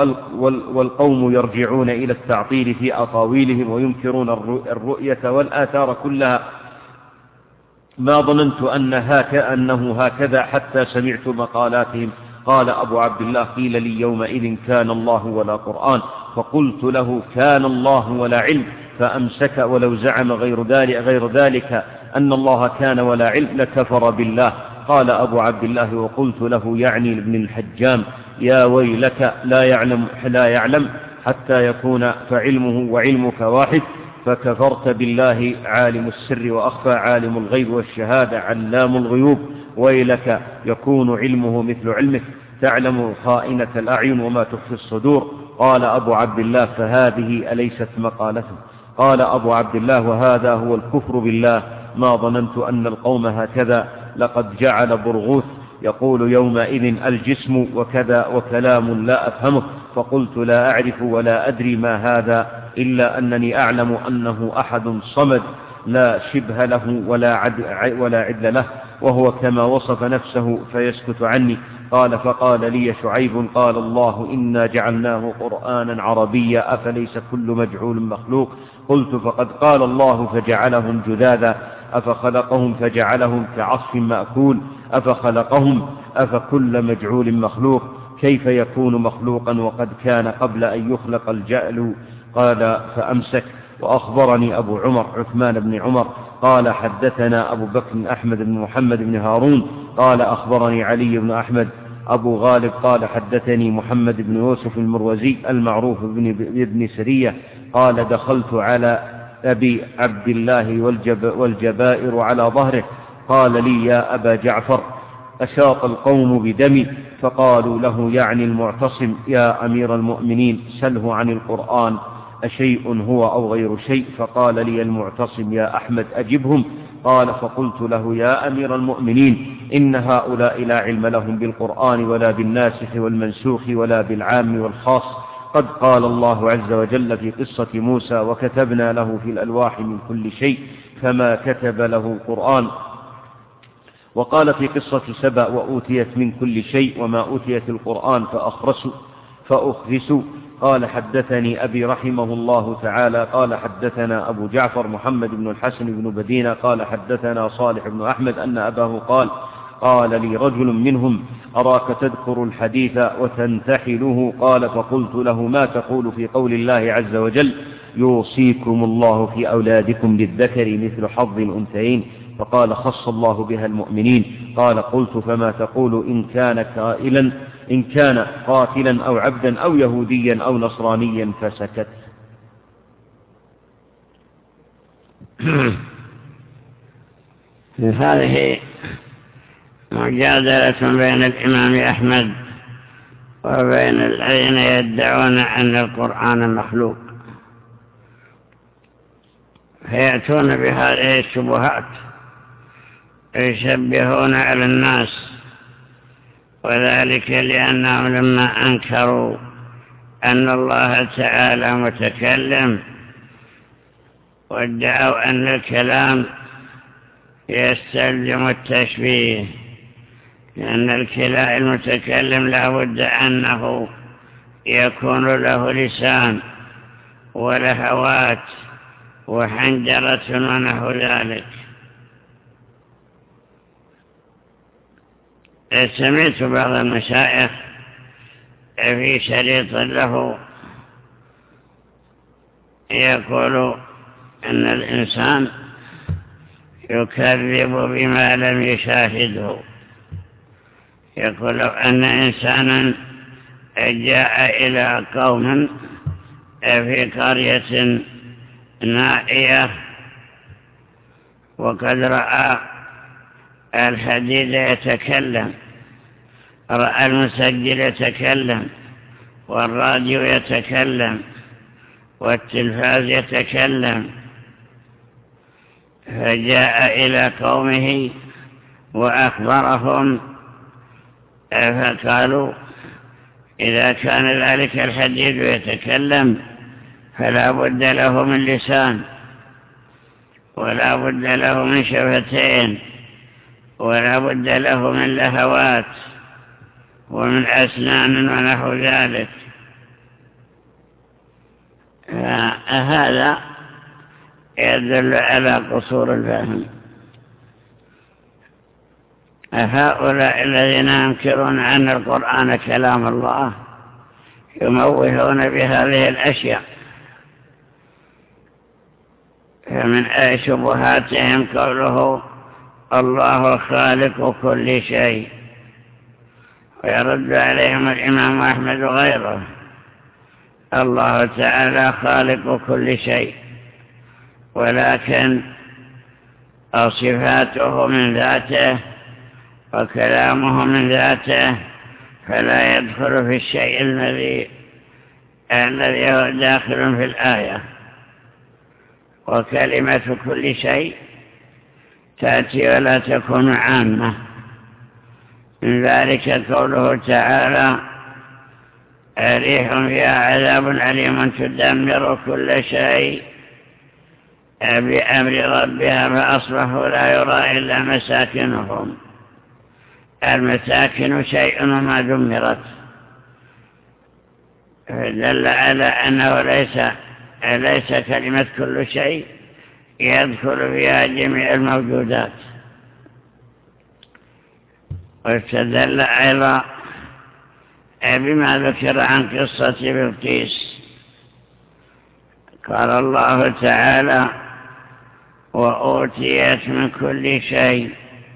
والقوم يرجعون إلى التعطيل في أطاويلهم وينكرون الرؤية والآثار كلها، ما ظننت أن هك أنه هكذا حتى سمعت مقالاتهم. قال أبو عبد الله قيل لي يومئذ كان الله ولا قرآن، فقلت له كان الله ولا علم، فأمسك، ولو زعم غير ذلك, غير ذلك أن الله كان ولا علم لكفر بالله. قال أبو عبد الله وقلت له يعني ابن الحجام يا ويلك لا يعلم, لا يعلم حتى يكون فعلمه وعلمك واحد، فكفرت بالله عالم السر وأخفى عالم الغيب والشهادة علام الغيوب، ويلك يكون علمه مثل علمك تعلم خائنة الأعين وما تخفي الصدور. قال أبو عبد الله فهذه أليست مقالته؟ قال أبو عبد الله وهذا هو الكفر بالله، ما ظننت أن القوم هكذا، لقد جعل برغوث يقول يومئذ الجسم وكذا وكلام لا أفهمه، فقلت لا أعرف ولا أدري ما هذا إلا أنني أعلم أنه أحد صمد لا شبه له ولا عدل, ولا عدل له، وهو كما وصف نفسه فيسكت عني. قال فقال لي شعيب قال الله إنا جعلناه قرآنا عربيا أفليس كل مجعول مخلوق؟ قلت فقد قال الله فجعلهم جذاذا أفخلقهم فجعلهم كعصف مأكول أفخلقهم أفكل مجعول مخلوق؟ كيف يكون مخلوقا وقد كان قبل أن يخلق الجأل؟ قال فأمسك. وأخبرني أبو عمر عثمان بن عمر قال حدثنا أبو بكر أحمد بن محمد بن هارون قال أخبرني علي بن أحمد أبو غالب قال حدثني محمد بن يوسف المروزي المعروف بن سرية قال دخلت على أبي عبد الله والجب والجبائر على ظهره، قال لي يا أبا جعفر أشاط القوم بدمي، فقالوا له يعني المعتصم يا أمير المؤمنين سله عن القرآن أشيء هو أو غير شيء؟ فقال لي المعتصم يا أحمد أجبهم. قال فقلت له يا أمير المؤمنين إن هؤلاء لا علم لهم بالقرآن ولا بالناسخ والمنسوخ ولا بالعام والخاص، قد قال الله عز وجل في قصة موسى وكتبنا له في الألواح من كل شيء فما كتب له القرآن، وقال في قصة سبأ وأوتيت من كل شيء وما أوتيت القرآن فأخرسوا فأخرسوا. قال حدثني أبي رحمه الله تعالى قال حدثنا أبو جعفر محمد بن الحسن بن بدينة قال حدثنا صالح بن أحمد أن أباه قال قال لي رجل منهم أراك تذكر الحديث وتنتحله، قال فقلت له ما تقول في قول الله عز وجل يوصيكم الله في أولادكم للذكر مثل حظ الأنثيين؟ فقال خص الله بها المؤمنين. قال قلت فما تقول إن كان قائلا إن كان قاتلا أو عبدا أو يهوديا أو نصرانيا؟ فسكت. هذه مجادلة بين الإمام أحمد وبين الذين يدعون أن القرآن مخلوق، فيأتون بهذه الشبهات يشبهون على الناس، وذلك لأنهم لما أنكروا أن الله تعالى متكلم وادعوا أن الكلام يستلزم التشبيه، لأن الكلام المتكلم لا بد أنه يكون له لسان ولهوات وحنجرة ونحو ذلك. سمعت بعض المشايخ في شريط له يقول أن الإنسان يكذب بما لم يشاهده، يقول لو أن إنسانا جاء إلى قوم في قرية نائية وقد رأى الحديد يتكلم، رأى المسجل يتكلم والراديو يتكلم والتلفاز يتكلم، فجاء إلى قومه وأخبرهم فقالوا إذا كان ذلك الحديد يتكلم فلا بد له من لسان ولا بد له من شفتين ولا بد له من لهوات ومن أسنان ونحو ذلك. هذا يدل على قصور الفهم. هؤلاء الذين ينكرون أن القرآن كلام الله يموهون بهذه الأشياء، فمن أي شبهاتهم قوله الله خالق كل شيء، ويرد عليهم الإمام أحمد وغيره الله تعالى خالق كل شيء، ولكن صفاته من ذاته وكلامه من ذاته فلا يدخل في الشيء الذي الذي هو داخل في الآية. وكلمة كل شيء تأتي ولا تكون عامة، من ذلك قوله تعالى ريح فيها عذاب أليم تدمر كل شيء بأمر ربها فأصبحوا لا يرى إلا مساكنهم. المساكن شيء ما دمرت، دل على أنه ليس ليس كلمة كل شيء يدخل فيها جميع الموجودات. واستدل أيضا بما ذكر عن قصة بلقيس، قال الله تعالى وأوتيت من كل شيء،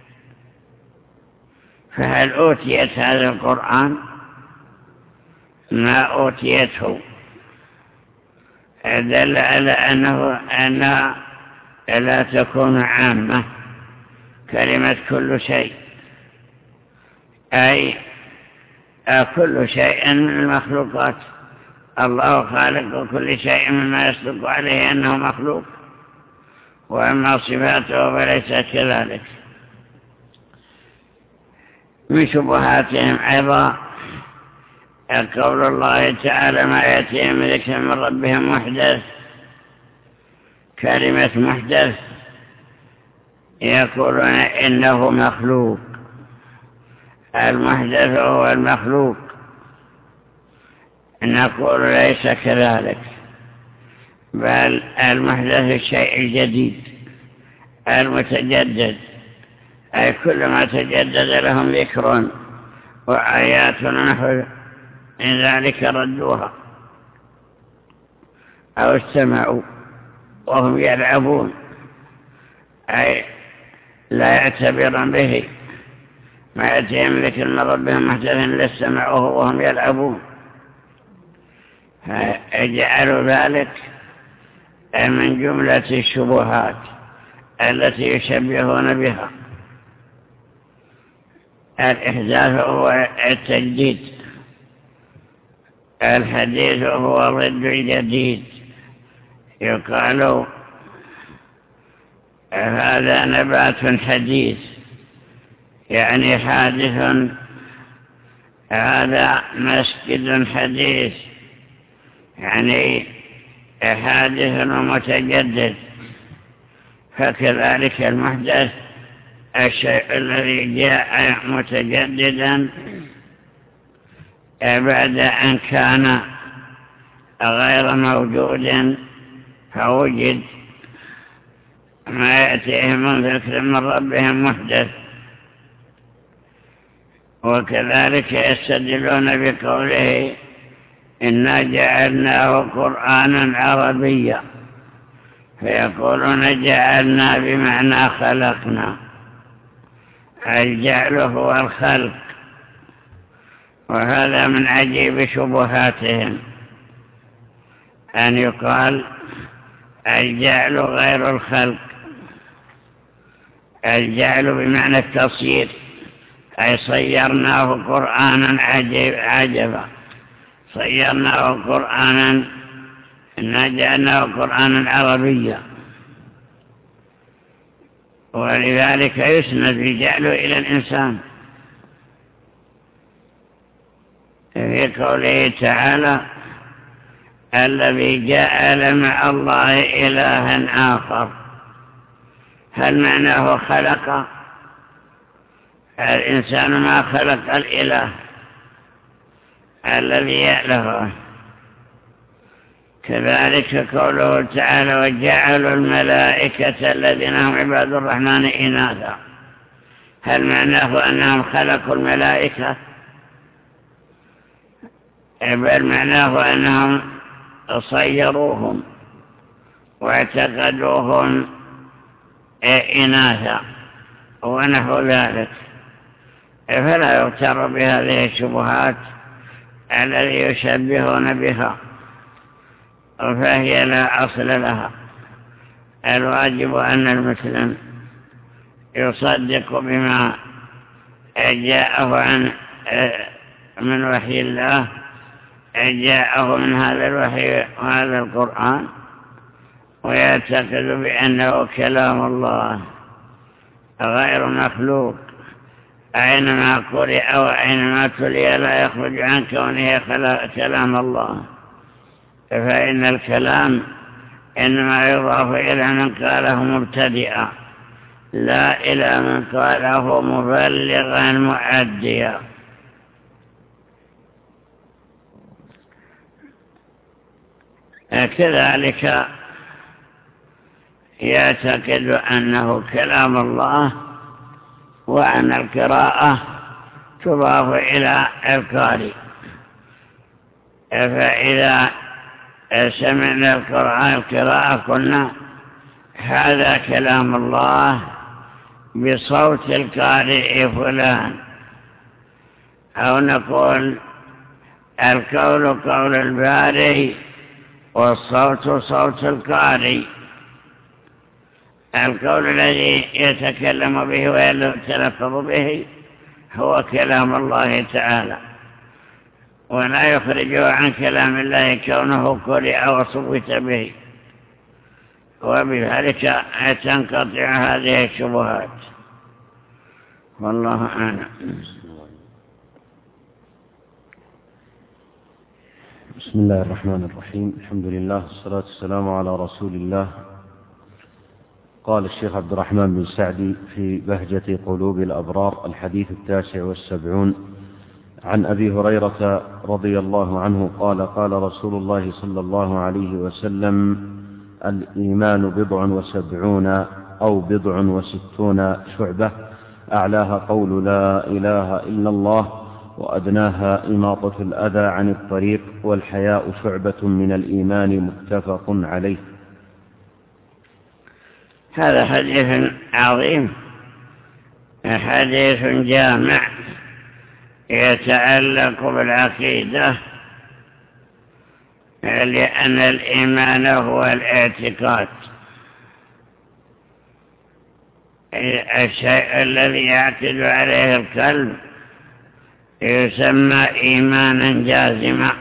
فهل أوتيت هذا القرآن؟ ما أوتيته، دل على أنه أنها لا تكون عامة كلمة كل شيء، أي كل شيء من المخلوقات. الله خالق كل شيء مما يصدق عليه أنه مخلوق، وأما صفاته فليس كذلك. من شبهاتهم أيضا قول الله تعالى ما يأتيهم من ذكر من ربهم محدث. كلمة محدث يقولون إنه مخلوق، المحدث هو المخلوق، نقول ليس كذلك، بل المحدث الشيء الجديد المتجدد، أي كل ما تجدد لهم ذكر وآيات نحو ذلك ردوها أو استمعوا وهم يلعبون، أي لا يعتبرون به. ما يأتيهم ذكر من ربهم محدث إلا استمعوه وهم يلعبون، فجعلوا ذلك من جملة الشبهات التي يشبهون بها. الإحداث هو التجديد، الحديث هو ضد الجديد. يقال هذا نبات حديث يعني حادث، هذا مسجد حديث يعني حادث ومتجدد. فكذلك المحدث الشيء الذي جاء متجددا بعد أن كان غير موجود فوجد، ما يأتيهم من ذكر من ربهم محدث. وكذلك يستدلون بقوله إنا جعلناه قرآنا عربيا، فيقولون جعلنا بمعنى خلقنا، الجعل هو الخلق وهذا من عجيب شبهاتهم أن يقال الجعل غير الخلق. الجعل بمعنى التصيير، أي صيرناه قرآنا عجبا، صيرناه قرآنا جعلناه قرآنا عربيا، ولذلك يسند الجعل إلى الإنسان في قوله تعالى الذي جعل مع الله إلها آخر. هل معناه خلق؟ الإنسان ما خلق الإله الذي يألهه. كذلك قوله تعالى وجعلوا الملائكة الذين هم عباد الرحمن إناثا. هل معناه أنهم خلقوا الملائكة؟ بل معناه أنهم صيروهم واعتقدوهم إناثا ونحو ذلك. فلا يغتر بهذه الشبهات الذي يشبهون بها، فهي لا أصل لها. الواجب أن المسلم يصدق بما جاءه عن من وحي الله، جاءه من هذا الوحي وهذا القرآن، ويعتقد بأنه كلام الله غير مخلوق. أينما قرئ وأينما تلي لا يخرج عن كونه كلام الله، فإن الكلام إنما يضاف إلى من قاله مبتدئا لا إلى من قاله مبلغا مؤديا. كذلك يعتقد أنه كلام الله، وأن القراءة تضاف إلى القارئ. فإذا سمعنا القرآن القراءة قلنا هذا كلام الله بصوت القارئ فلان، أو نقول القول قول الباري والصوت صوت القارئ. القول الذي يتكلم به ويتلفظ به هو كلام الله تعالى، ولا يخرجه عن كلام الله كونه قرئ وصوت به، وبذلك تنقطع هذه الشبهات. والله أعلم. بسم الله الرحمن الرحيم. الحمد لله والصلاة والسلام على رسول الله. قال الشيخ عبد الرحمن بن سعدي في بهجة قلوب الأبرار الحديث التاسع والسبعون عن أبي هريرة رضي الله عنه قال قال رسول الله صلى الله عليه وسلم الإيمان بضع وسبعون أو بضع وستون شعبة أعلاها قول لا إله إلا الله وأدناها إماطة الأذى عن الطريق والحياء شعبة من الإيمان متفق عليه. هذا حديث عظيم، حديث جامع يتعلق بالعقيدة، لأن الإيمان هو الاعتقاد، الشيء الذي يعتد عليه القلب يسمى إيمانا جازما.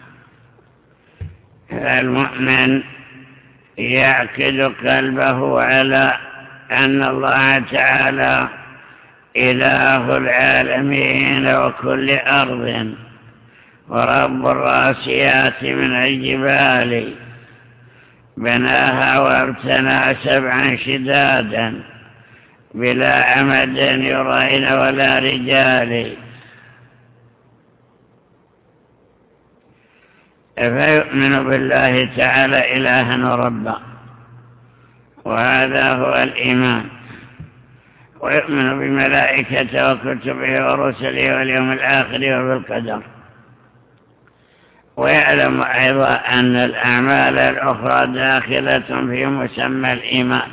المؤمن يعقد قلبه على أن الله تعالى إله العالمين وكل أرض ورب الراسيات من الجبال بناها وابتنى سبعا شدادا بلا عمد يرين ولا رجال، فيؤمن بالله تعالى إلها وربا، وهذا هو الإيمان. ويؤمن بملائكته وكتبه ورسله واليوم الآخر وبالقدر. ويعلم أيضا أن الأعمال الأخرى داخلة في مسمى الإيمان،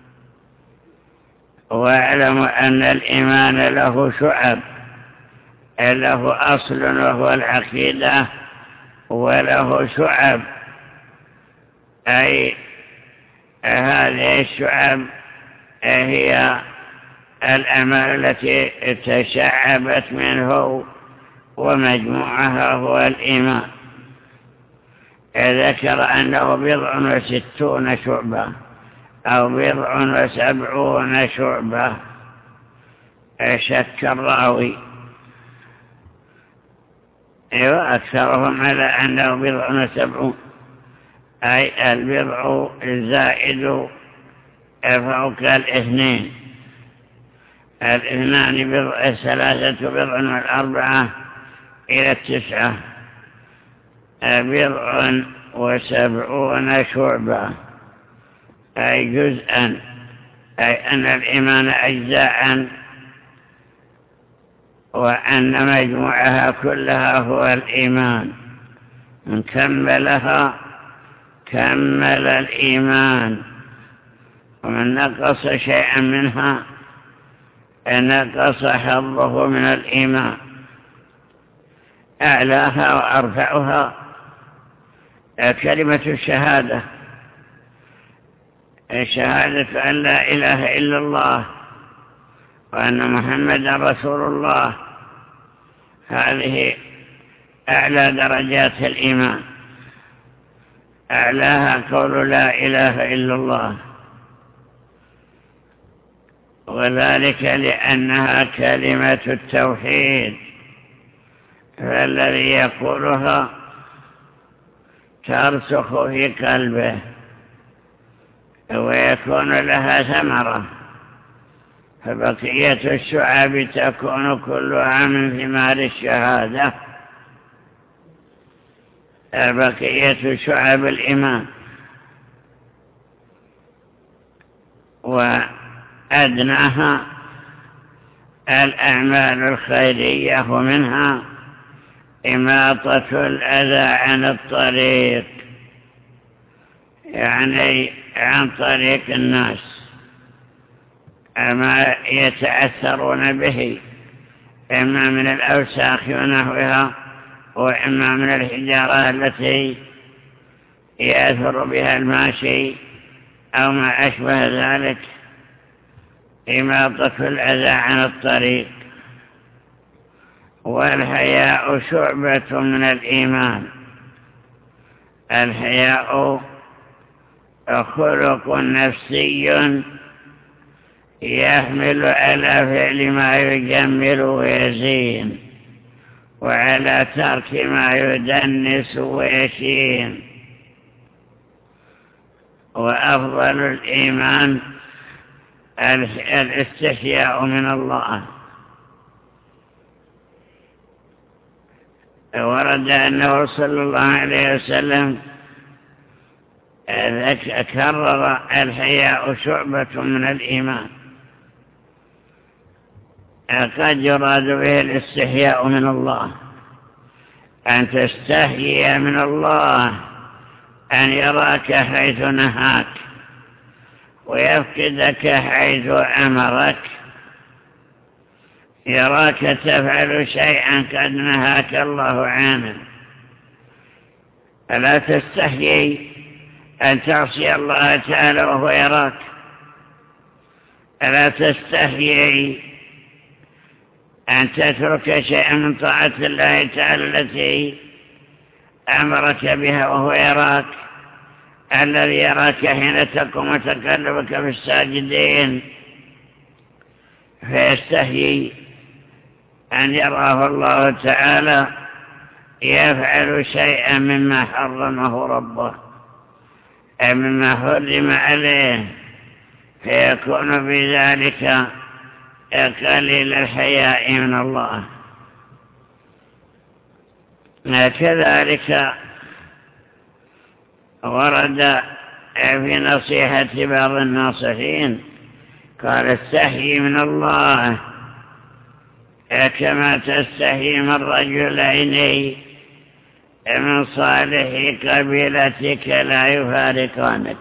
ويعلم أن الإيمان له شعب له أصل وهو العقيدة، وله شعب، أي هذه الشعب هي الأعمال التي تشعبت منه، ومجموعها هو الإيمان. ذكر أنه بضع وستون شعبة أو بضع وسبعون شعبة، شك الراوي، وأكثرهم على أنه بضع وسبعون، أي البضع الزائد فوق الاثنين، الاثنان بضع، الثلاثة بضع والأربعة إلى التسعة، بضع وسبعون شعبة، أي جزءا، أي أن الإيمان أجزاء، وأن مجموعها كلها هو الإيمان. من كملها كمل الإيمان، ومن نقص شيئا منها نقص حظه من الإيمان. أعلاها وأرفعها كلمة الشهادة، شهادة أن لا إله إلا الله وأن محمدا رسول الله، هذه أعلى درجات الإيمان. أعلاها قول لا إله إلا الله، وذلك لأنها كلمة التوحيد، فالذي يقولها ترسخ في قلبه ويكون لها ثمرة، فبقية الشعاب تكون كلها من ثمار الشهادة، بقية شعاب الإيمان. وأدناها الأعمال الخيرية، ومنها إماطة الأذى عن الطريق، يعني عن طريق الناس، ما يتأثرون به، إما من الأوساخ ونحوها، وإما من الحجارة التي يأثر بها الماشي أو ما أشبه ذلك، إماطة الأذى عن الطريق. والحياء شعبة من الإيمان. الحياء خلق نفسي يحمل على فعل ما يجمل ويزين، وعلى ترك ما يدنس ويشين. وأفضل الإيمان الاستحياء من الله. ورد أنه صلى الله عليه وسلم كرر الحياء شعبة من الإيمان، قد يراد به الاستحياء من الله، أن تستحيي من الله أن يراك حيث نهاك ويفقدك حيث أمرك، يراك تفعل شيئا قد نهاك الله عنه. ألا تستحيي أن تعصي الله تعالى وهو يراك؟ ألا تستحيي أن تترك شيئا من طاعة الله تعالى التي أمرك بها وهو يراك، الذي يراك حين تقوم وتقلبك في الساجدين، فيستحيي أن يراه الله تعالى يفعل شيئا مما حرمه ربه أي مما حرم عليه، فيكون بذلك قليل الحياء من الله. كذلك ورد في نصيحة بعض الناصحين قال: استحي من الله كما تستحي من رجلين من صالح قبيلتك لا يفارقانك،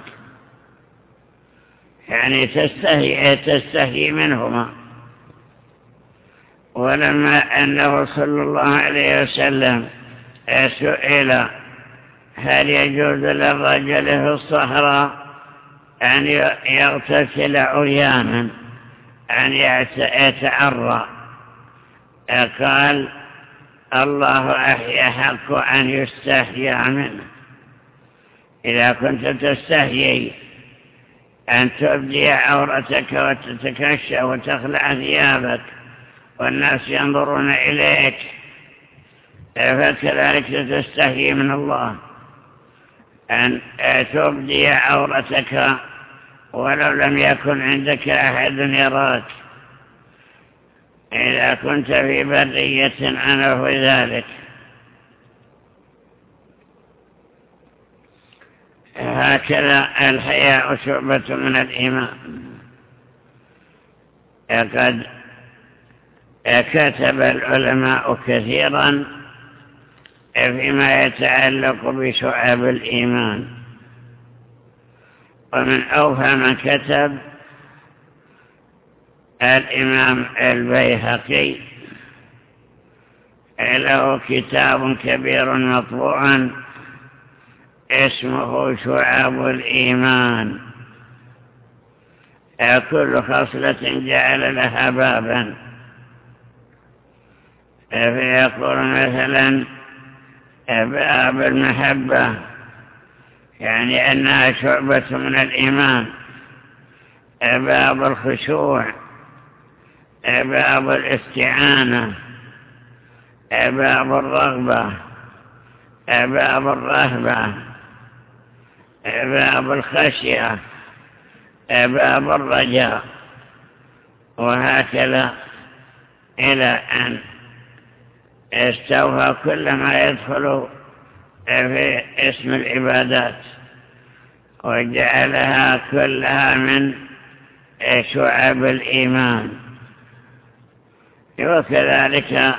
يعني تستحي تستحي منهما، ولما أنه صلى الله عليه وسلم سئل هل يجوز للرجل في الصحراء أن يغتسل عريانا أن يتعرى، قال الله أحيى حق أن يستحيا منه. إذا كنت تستحيي أن تبدي عورتك وتتكشى وتخلع ثيابك والناس ينظرون إليك، فكذلك تستحيي من الله أن تبدي عورتك ولو لم يكن عندك أحد يراك. إذا كنت في برية أنا في ذلك. هكذا الحياء شعبة من الإيمان. قد كتب العلماء كثيرا فيما يتعلق بشعب الإيمان، ومن أوفى من كتب الإمام البيهقي، له كتاب كبير مطبوع اسمه شعب الإيمان، كل خصلة جعل لها بابا، فيقول مثلا باب المحبة، يعني أنها شعبة من الإيمان، باب الخشوع، باب الاستعانة، باب الرغبة، باب الرهبة، باب الخشية، باب الرجاء، وهكذا إلى أن استوفى كل ما يدخل في اسم العبادات وجعلها كلها من شعب الإيمان. وكذلك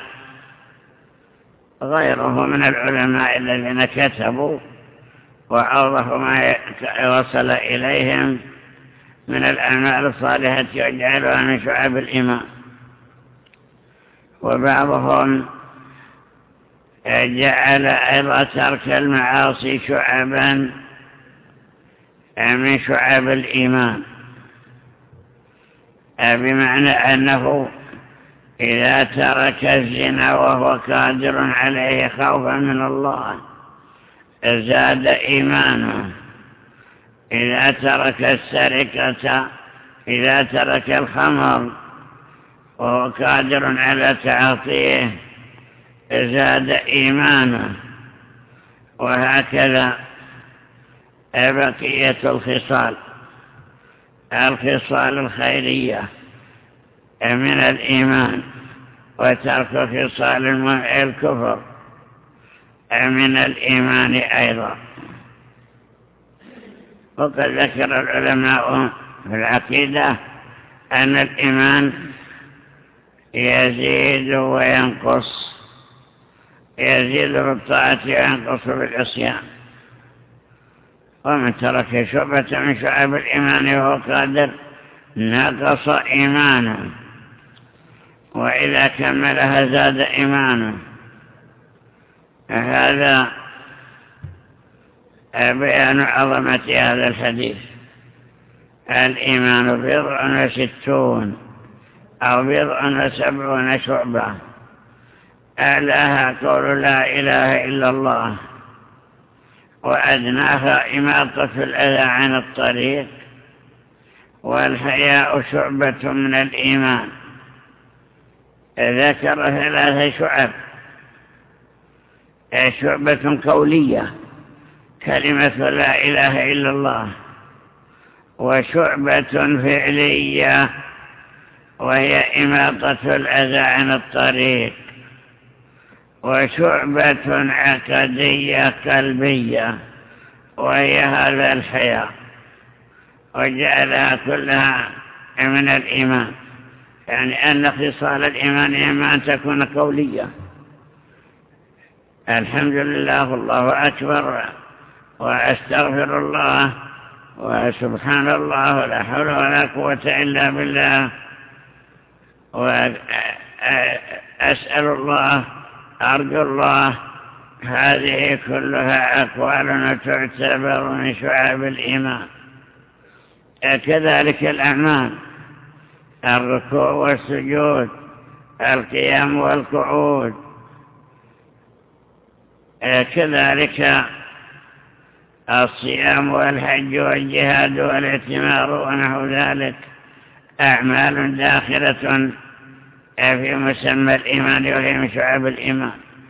غيره من العلماء الذين كتبوا وأوضحوا ما وصل إليهم من الأعمال الصالحة وجعلها من شعب الإيمان. وبعضهم جعل أيضا ترك المعاصي شعبا من شعب الإيمان، بمعنى أنه إذا ترك الزنا وهو قادر عليه خوفا من الله زاد إيمانه، إذا ترك السرقة، إذا ترك الخمر وهو قادر على تعاطيه زاد إيمانه، وهكذا بقية الخصال الخصال الخيرية من الإيمان، وترك خصال الكفر من الإيمان أيضا. وقد ذكر العلماء في العقيدة أن الإيمان يزيد وينقص، يزيد بالطاعة وينقص بالعصيان. ومن ترك شعبة من شعب الإيمان وهو قادر نقص إيمانه، وإذا كملها زاد إيمانه. هذا بيان عظمة هذا الحديث. الإيمان بضع وستون أو بضع وسبعون شعبة، أعلاها قول لا إله إلا الله، وأدناها إماطة الأذى عن الطريق، والحياء شعبة من الإيمان. ذكر ثلاث شعب: شعبة قولية كلمة لا إله إلا الله، وشعبة فعلية وهي إماطة الأذى عن الطريق، وشعبة عقدية قلبية وهي هذا الحياء، وجعلها كلها من الإيمان. يعني أن خصال الإيمان إما أن تكون قولية: الحمد لله والله أكبر وأستغفر الله وسبحان الله ولا حول ولا قوة إلا بالله، أسأل الله، أرجو الله، هذه كلها أقوال تعتبر من شعاب الإيمان. كذلك الأعمال، الركوع والسجود، القيام والقعود، كذلك الصيام والحج والجهاد والاعتمار ونحو ذلك، أعمال داخلة في مسمى الإيمان وهي من شعاب الإيمان.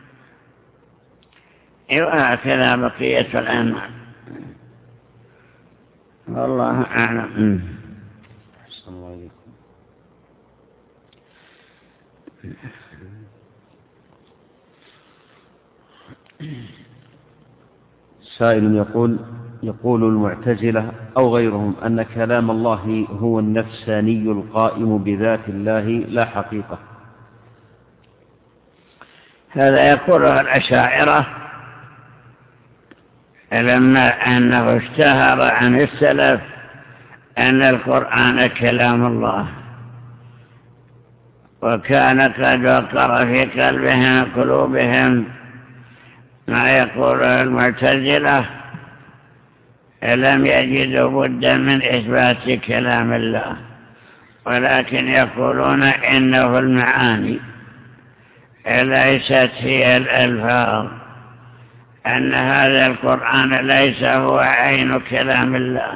وهكذا بقية الأعمال، والله أعلم. السلام عليكم. سائل يقول يقول المعتزلة أو غيرهم أن كلام الله هو النفساني القائم بذات الله لا حقيقة. هذا يقوله الأشاعرة لما أنه اشتهر عن السلف أن القرآن كلام الله، وكان قد وقر في قلبهم قلوبهم ما يقوله المعتزلة، لم يجدوا بدا من إثبات كلام الله، ولكن يقولون إنه المعاني ليست هي الألفاظ، أن هذا القرآن ليس هو عين كلام الله،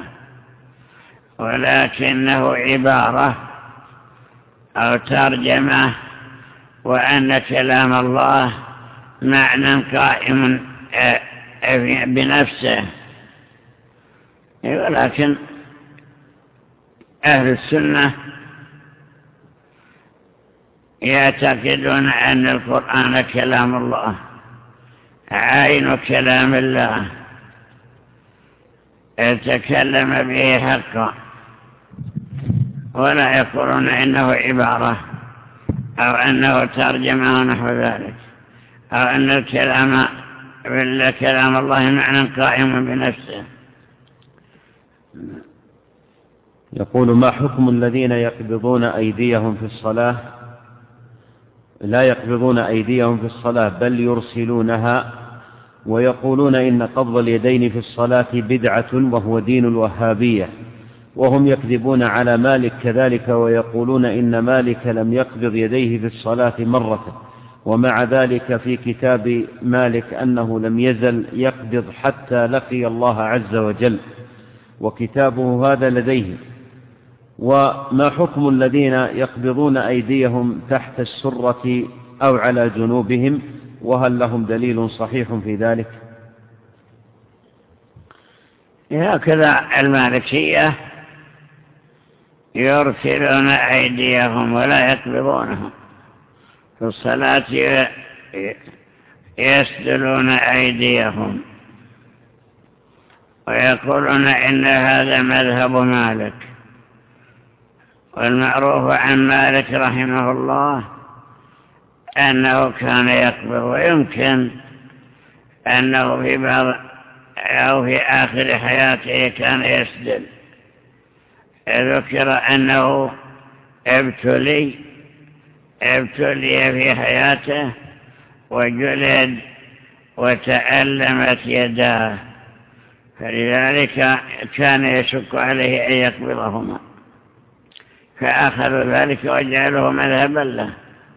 ولكنه عبارة أو ترجمة، وأن كلام الله معنى قائم بنفسه. ولكن أهل السنة يعتقدون أن القرآن كلام الله، عين كلام الله، يتكلم به حقا، ولا يقولون إنه عبارة أو أنه ترجمة ونحو ذلك، أو أن الكلام كلام الله معنى قائم بنفسه. يقول: ما حكم الذين يقبضون أيديهم في الصلاة لا يقبضون أيديهم في الصلاة بل يرسلونها، ويقولون إن قبض اليدين في الصلاة بدعة وهو دين الوهابية، وهم يكذبون على مالك كذلك، ويقولون إن مالك لم يقبض يديه في الصلاة مرة، ومع ذلك في كتاب مالك أنه لم يزل يقبض حتى لقي الله عز وجل، وكتابه هذا لديه. وما حكم الذين يقبضون أيديهم تحت السرة أو على جنوبهم، وهل لهم دليل صحيح في ذلك؟ هكذا المالكية يرسلون أيديهم ولا يقبضونهم في الصلاة، يسدلون أيديهم، ويقولون إن هذا مذهب مالك. والمعروف عن مالك رحمه الله أنه كان يقبض، ويمكن أنه في بعض أو في آخر حياته كان يسدل. ذكر أنه ابتلي ابتلي في حياته وجلد وتألمت يداه، فلذلك كان يشك عليه أن يقبضهما، فأخذوا ذلك وجعله مذهبا له.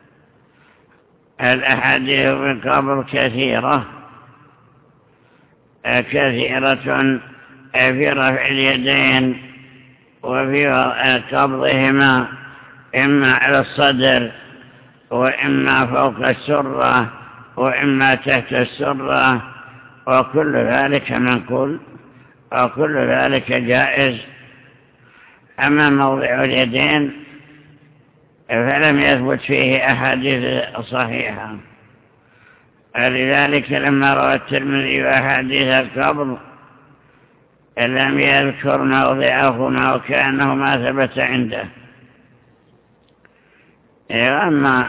الأحاديث بالقبض كثيرة كثيرة في رفع اليدين وفي قبضهما، إما على الصدر وإما فوق السرة وإما تحت السرة، وكل ذلك منقول وكل ذلك جائز. أما موضع اليدين فلم يثبت فيه أحاديث صحيحة، لذلك لما روى الترمذي أحاديث القبض لم يذكر موضعهما وكأنه ما ثبت عنده. أما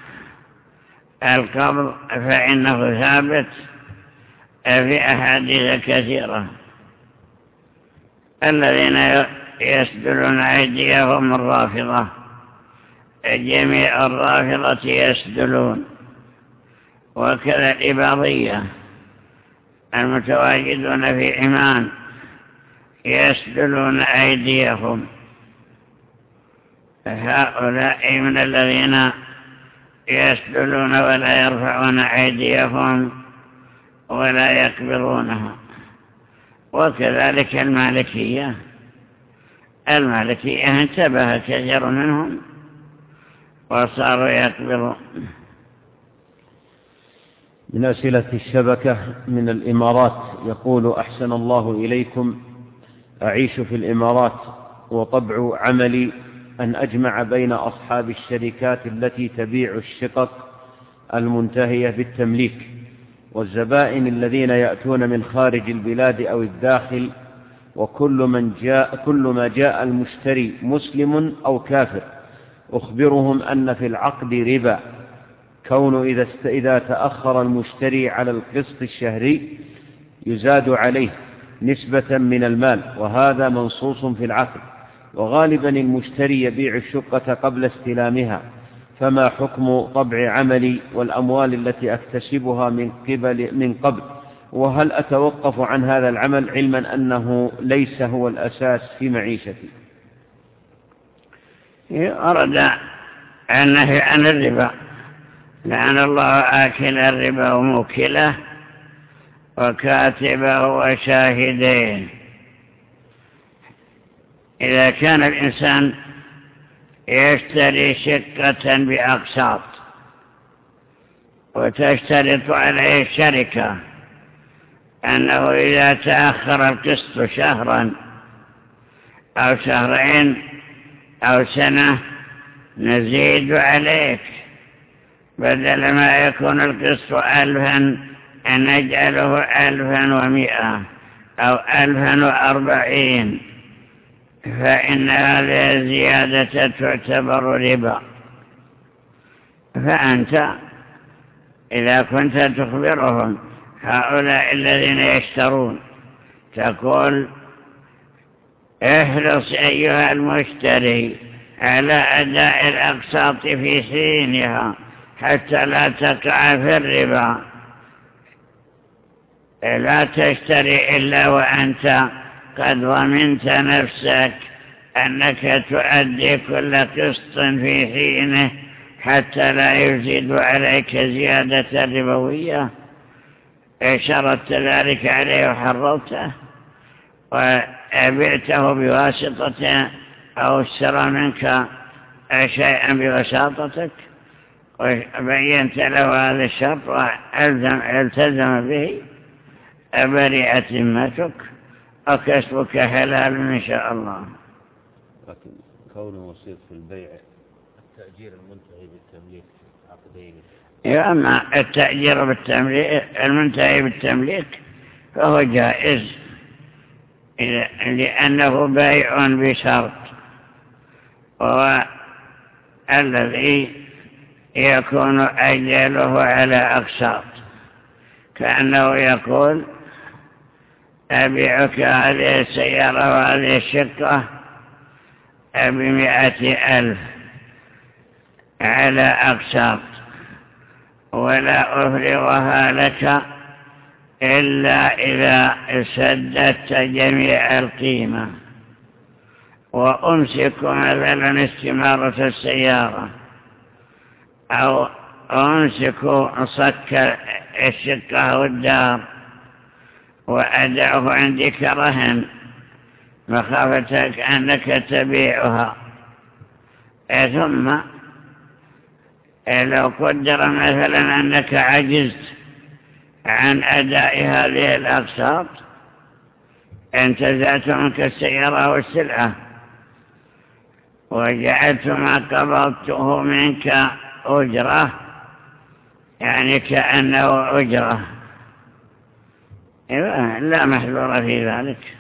القبض فإنه ثابت في أحاديث كثيرة. الذين يسدلون أيديهم الرافضة جميع الرافضة يسدلون، وكذا الإباضية المتواجدون في عمان يسدلون أيديهم. هؤلاء من الذين يسدلون ولا يرفعون أيديهم ولا يكبرونها. وكذلك المالكية المالكية انتبه كثير منهم وصاروا يكبرون. من أسئلة الشبكة من الإمارات يقول: أحسن الله إليكم، أعيش في الإمارات وطبع عملي أن أجمع بين أصحاب الشركات التي تبيع الشقق المنتهية بالتمليك والزبائن الذين يأتون من خارج البلاد أو الداخل، وكل من جاء كل ما جاء المشتري مسلم أو كافر أخبرهم أن في العقد ربا، كون إذا, إذا تأخر المشتري على القسط الشهري يزاد عليه نسبة من المال، وهذا منصوص في العقد، وغالبا المشتري يبيع الشقة قبل استلامها، فما حكم طبع عملي والأموال التي أكتسبها من قبل من قبل؟ وهل أتوقف عن هذا العمل علما أنه ليس هو الأساس في معيشتي؟ أرد النهي عن الربا، لأن الله آكل الربا وموكله وكاتبه وشاهدين. إذا كان الإنسان يشتري شقة بأقساط وتشترط عليه الشركة أنه إذا تأخر القسط شهرا أو شهرين أو سنة نزيد عليك، بدل ما يكون القسط ألفا نجعله ألفا ومئة أو ألفا وأربعين، فإن هذه الزيادة تعتبر ربا. فأنت إذا كنت تخبرهم هؤلاء الذين يشترون تقول: احرص أيها المشتري على أداء الأقساط في حينها حتى لا تقع في الربا، لا تشتري إلا وأنت قد ضمنت نفسك أنك تؤدي كل قسط في حينه حتى لا يزيد عليك زيادة ربوية شرطت ذلك عليه وحررته وبعته بواسطته أو اشترى منك شيئا بوساطتك وبينت له هذا الشرط والتزم به، برئت ذمتك وكسبك حلال إن شاء الله. لكن كونه وسيط في البيع التأجير المنتهي بالتمليك عقدين، أما التأجير بالتمليك المنتهي بالتمليك فهو جائز لأنه بيع بشرط، وهو الذي يكون أجله على أقساط، كأنه يقول: أبيعك هذه السيارة وهذه الشقة بمئة ألف على أقساط، ولا أفرغها لك إلا إذا سددت جميع القيمة، وأمسك مثلا استمارة السيارة أو أمسك صك الشقة والدار وأدعه عندك رهن مخافتك أنك تبيعها، ثم لو قدر مثلا أنك عجزت عن أداء هذه الأقساط انتزعت منك السيارة والسلعة وجعلت ما قبضته منك أجرة، يعني كأنه أجرة، لا محذور في ذلك.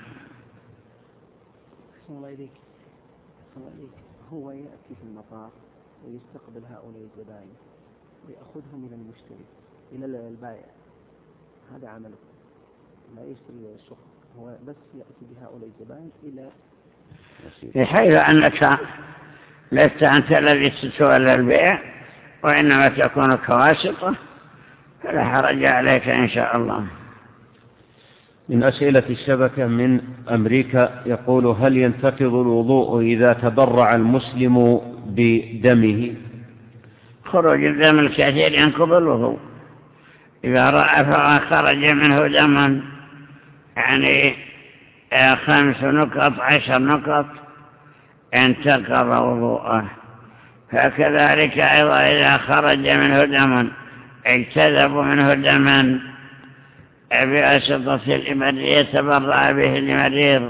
الله يديك. الله يديك. هو يأتي في المطار ويستقبل هؤلاء الزبائن ويأخذهم إلى المشتري إلى البائع، هذا عمله، لا يشتري الشخص، هو بس يأتي بهؤلاء الزبائن إلى بحيث أنك لست أنت الذي تتولى البيع وإنما تكون كواسطة، فلا حرج عليك إن شاء الله. من أسئلة الشبكة من أمريكا يقول: هل ينتقض الوضوء إذا تبرع المسلم بدمه؟ خروج الدم الكثير ينقض الوضوء. إذا رأى فخرج منه دما يعني خمس نقط عشر نقط انتقض وضوءه. فكذلك أيضا إذا خرج منه دما اجتذب منه دما بواسطة الإمريض يتبرع به المريض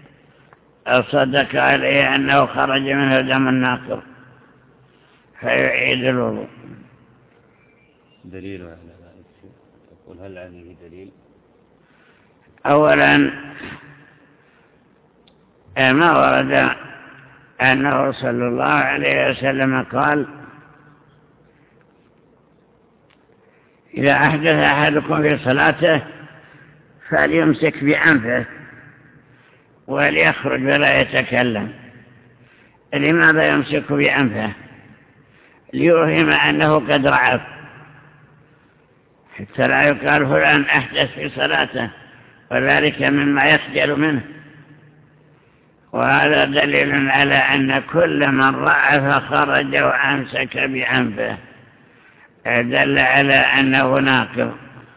صدق عليه أنه خرج منه دم ناقض فيعيد الوضوء. دليل على ذلك؟ يقول: هل عليه دليل؟ أولا ما ورد أنه صلى الله عليه وسلم قال: إذا أحدث أحدكم في صلاته فليمسك بأنفه وليخرج ولا يتكلم. لماذا يمسك بأنفه؟ ليوهم أنه قد رعف، حتى لا يقال فلان أحدث في صلاته، وذلك مما يخجل منه. وهذا دليل على أن كل من رعف خرج وأمسك بأنفه دل على أنه ناقض.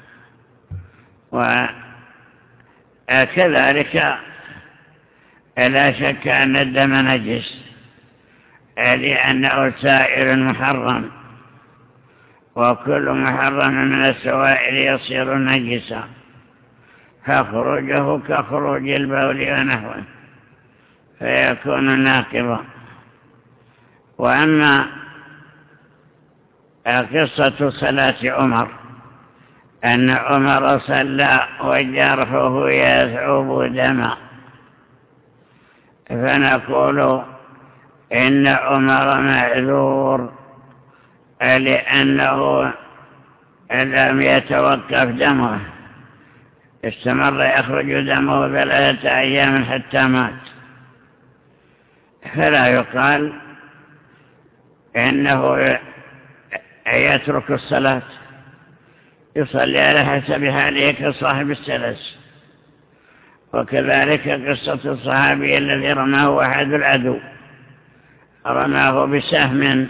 وكذلك لا شك أن الدم نجس، لأنه سائل محرم، وكل محرم من السوائل يصير نجسا، فخروجه كخروج البول ونحوه فيكون ناقضا. وأما قصة صلاة عمر أن عمر صلى وجرحه يذعب دما، فنقول إن عمر معذور لأنه لم يتوقف دمه، استمر يخرج دمه ثلاثة أيام حتى مات. فلا يقال إنه يترك الصلاة، يصلي على حسب حاله كصاحب السلس. وكذلك قصة الصحابي الذي رماه أحد العدو، رماه بسهم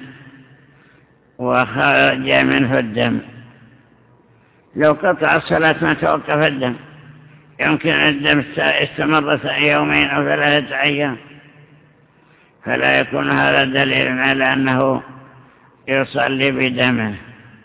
وخرج منه الدم، لو قطع الصلاة ما توقف الدم، يمكن الدم استمر يومين أو ثلاثة أيام، فلا يكون هذا دليل على أنه يصلي بدمه.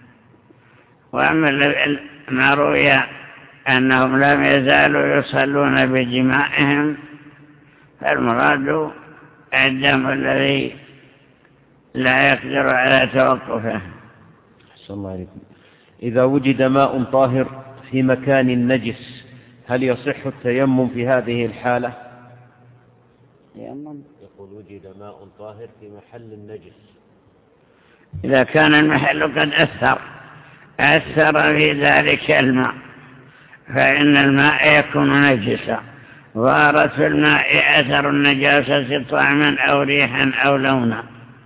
وأما ما روي أنهم لم يزالوا يصلون بدمائهم فالمراد الدم الذي لا يقدر على توقفه. أحسن الله عليكم. إذا وجد ماء طاهر في مكان نجس هل يصح التيمم في هذه الحالة؟ يمم. يقول: وجد ماء طاهر في محل النجس. إذا كان المحل قد أثر أثر في ذلك الماء فإن الماء يكون نجسا، ظهرت في الماء أثر النجاسة طعما أو ريحا أو لونا،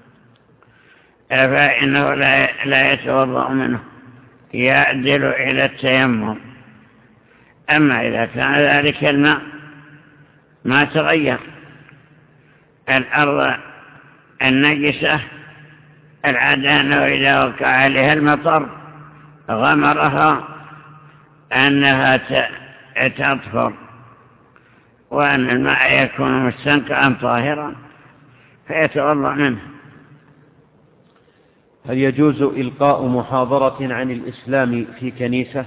فإنه لا يتوضأ منه، يعدل إلى التيمم. أما إذا كان ذلك الماء ما تغير، الأرض النجسة العادة أنه إذا وقع عليها المطر غمرها أنها تطهر، وأن الماء يكون مستنقعا طاهرا فيتوضأ منه. هل يجوز إلقاء محاضرة عن الإسلام في كنيسة؟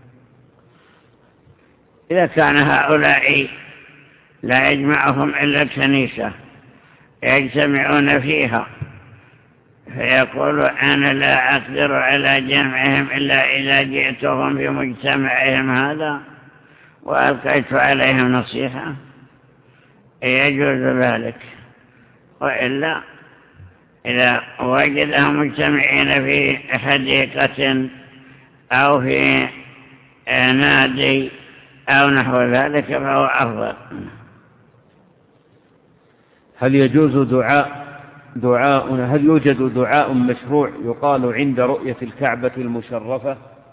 إذا كان هؤلاء لا يجمعهم إلا الكنيسة يجتمعون فيها فيقول: أنا لا أقدر على جمعهم إلا إذا جئتهم في مجتمعهم هذا وألقيت عليهم نصيحة، يجوز ذلك. وإلا إذا وجدهم مجتمعين في حديقة أو في نادي أو نحو ذلك فهو أفضل. هل يجوز دعاء دعاء هل يوجد دعاء مشروع يقال عند رؤية الكعبة المشرفة؟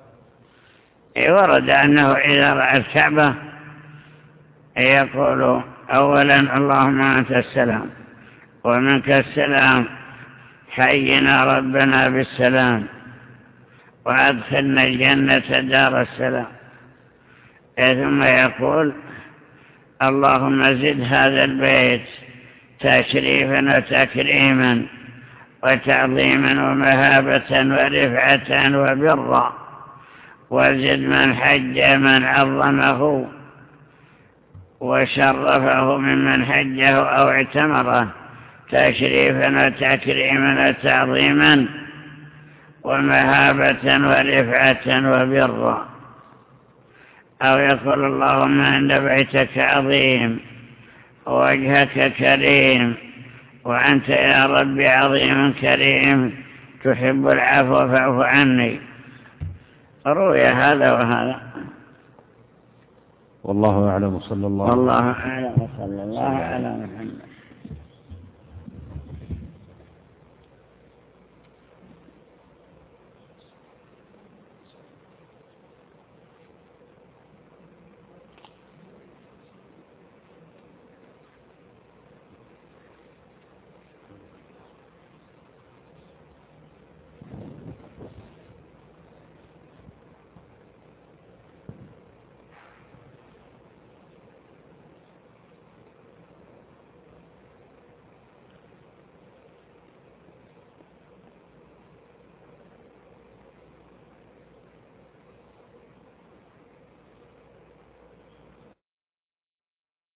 ورد أنه إذا رأى الكعبة يقول أولا اللهم أنت السلام ومنك السلام، حينا ربنا بالسلام وأدخلنا الجنة دار السلام. ثم يقول اللهم زد هذا البيت تشريفا وتكريما وتعظيما ومهابة ورفعة وبرا، وزد من حج من عظمه وشرفه ممن حجه أو اعتمره تشريفا وتكريما وتعظيما ومهابة ورفعة وبرا. أو يقول اللهم إن بيتك عظيم ووجهك كريم وأنت يا رب عظيم كريم تحب العفو فاعف عني. روي هذا وهذا. والله أعلم. صلى الله والله أعلم. صلى الله على محمد.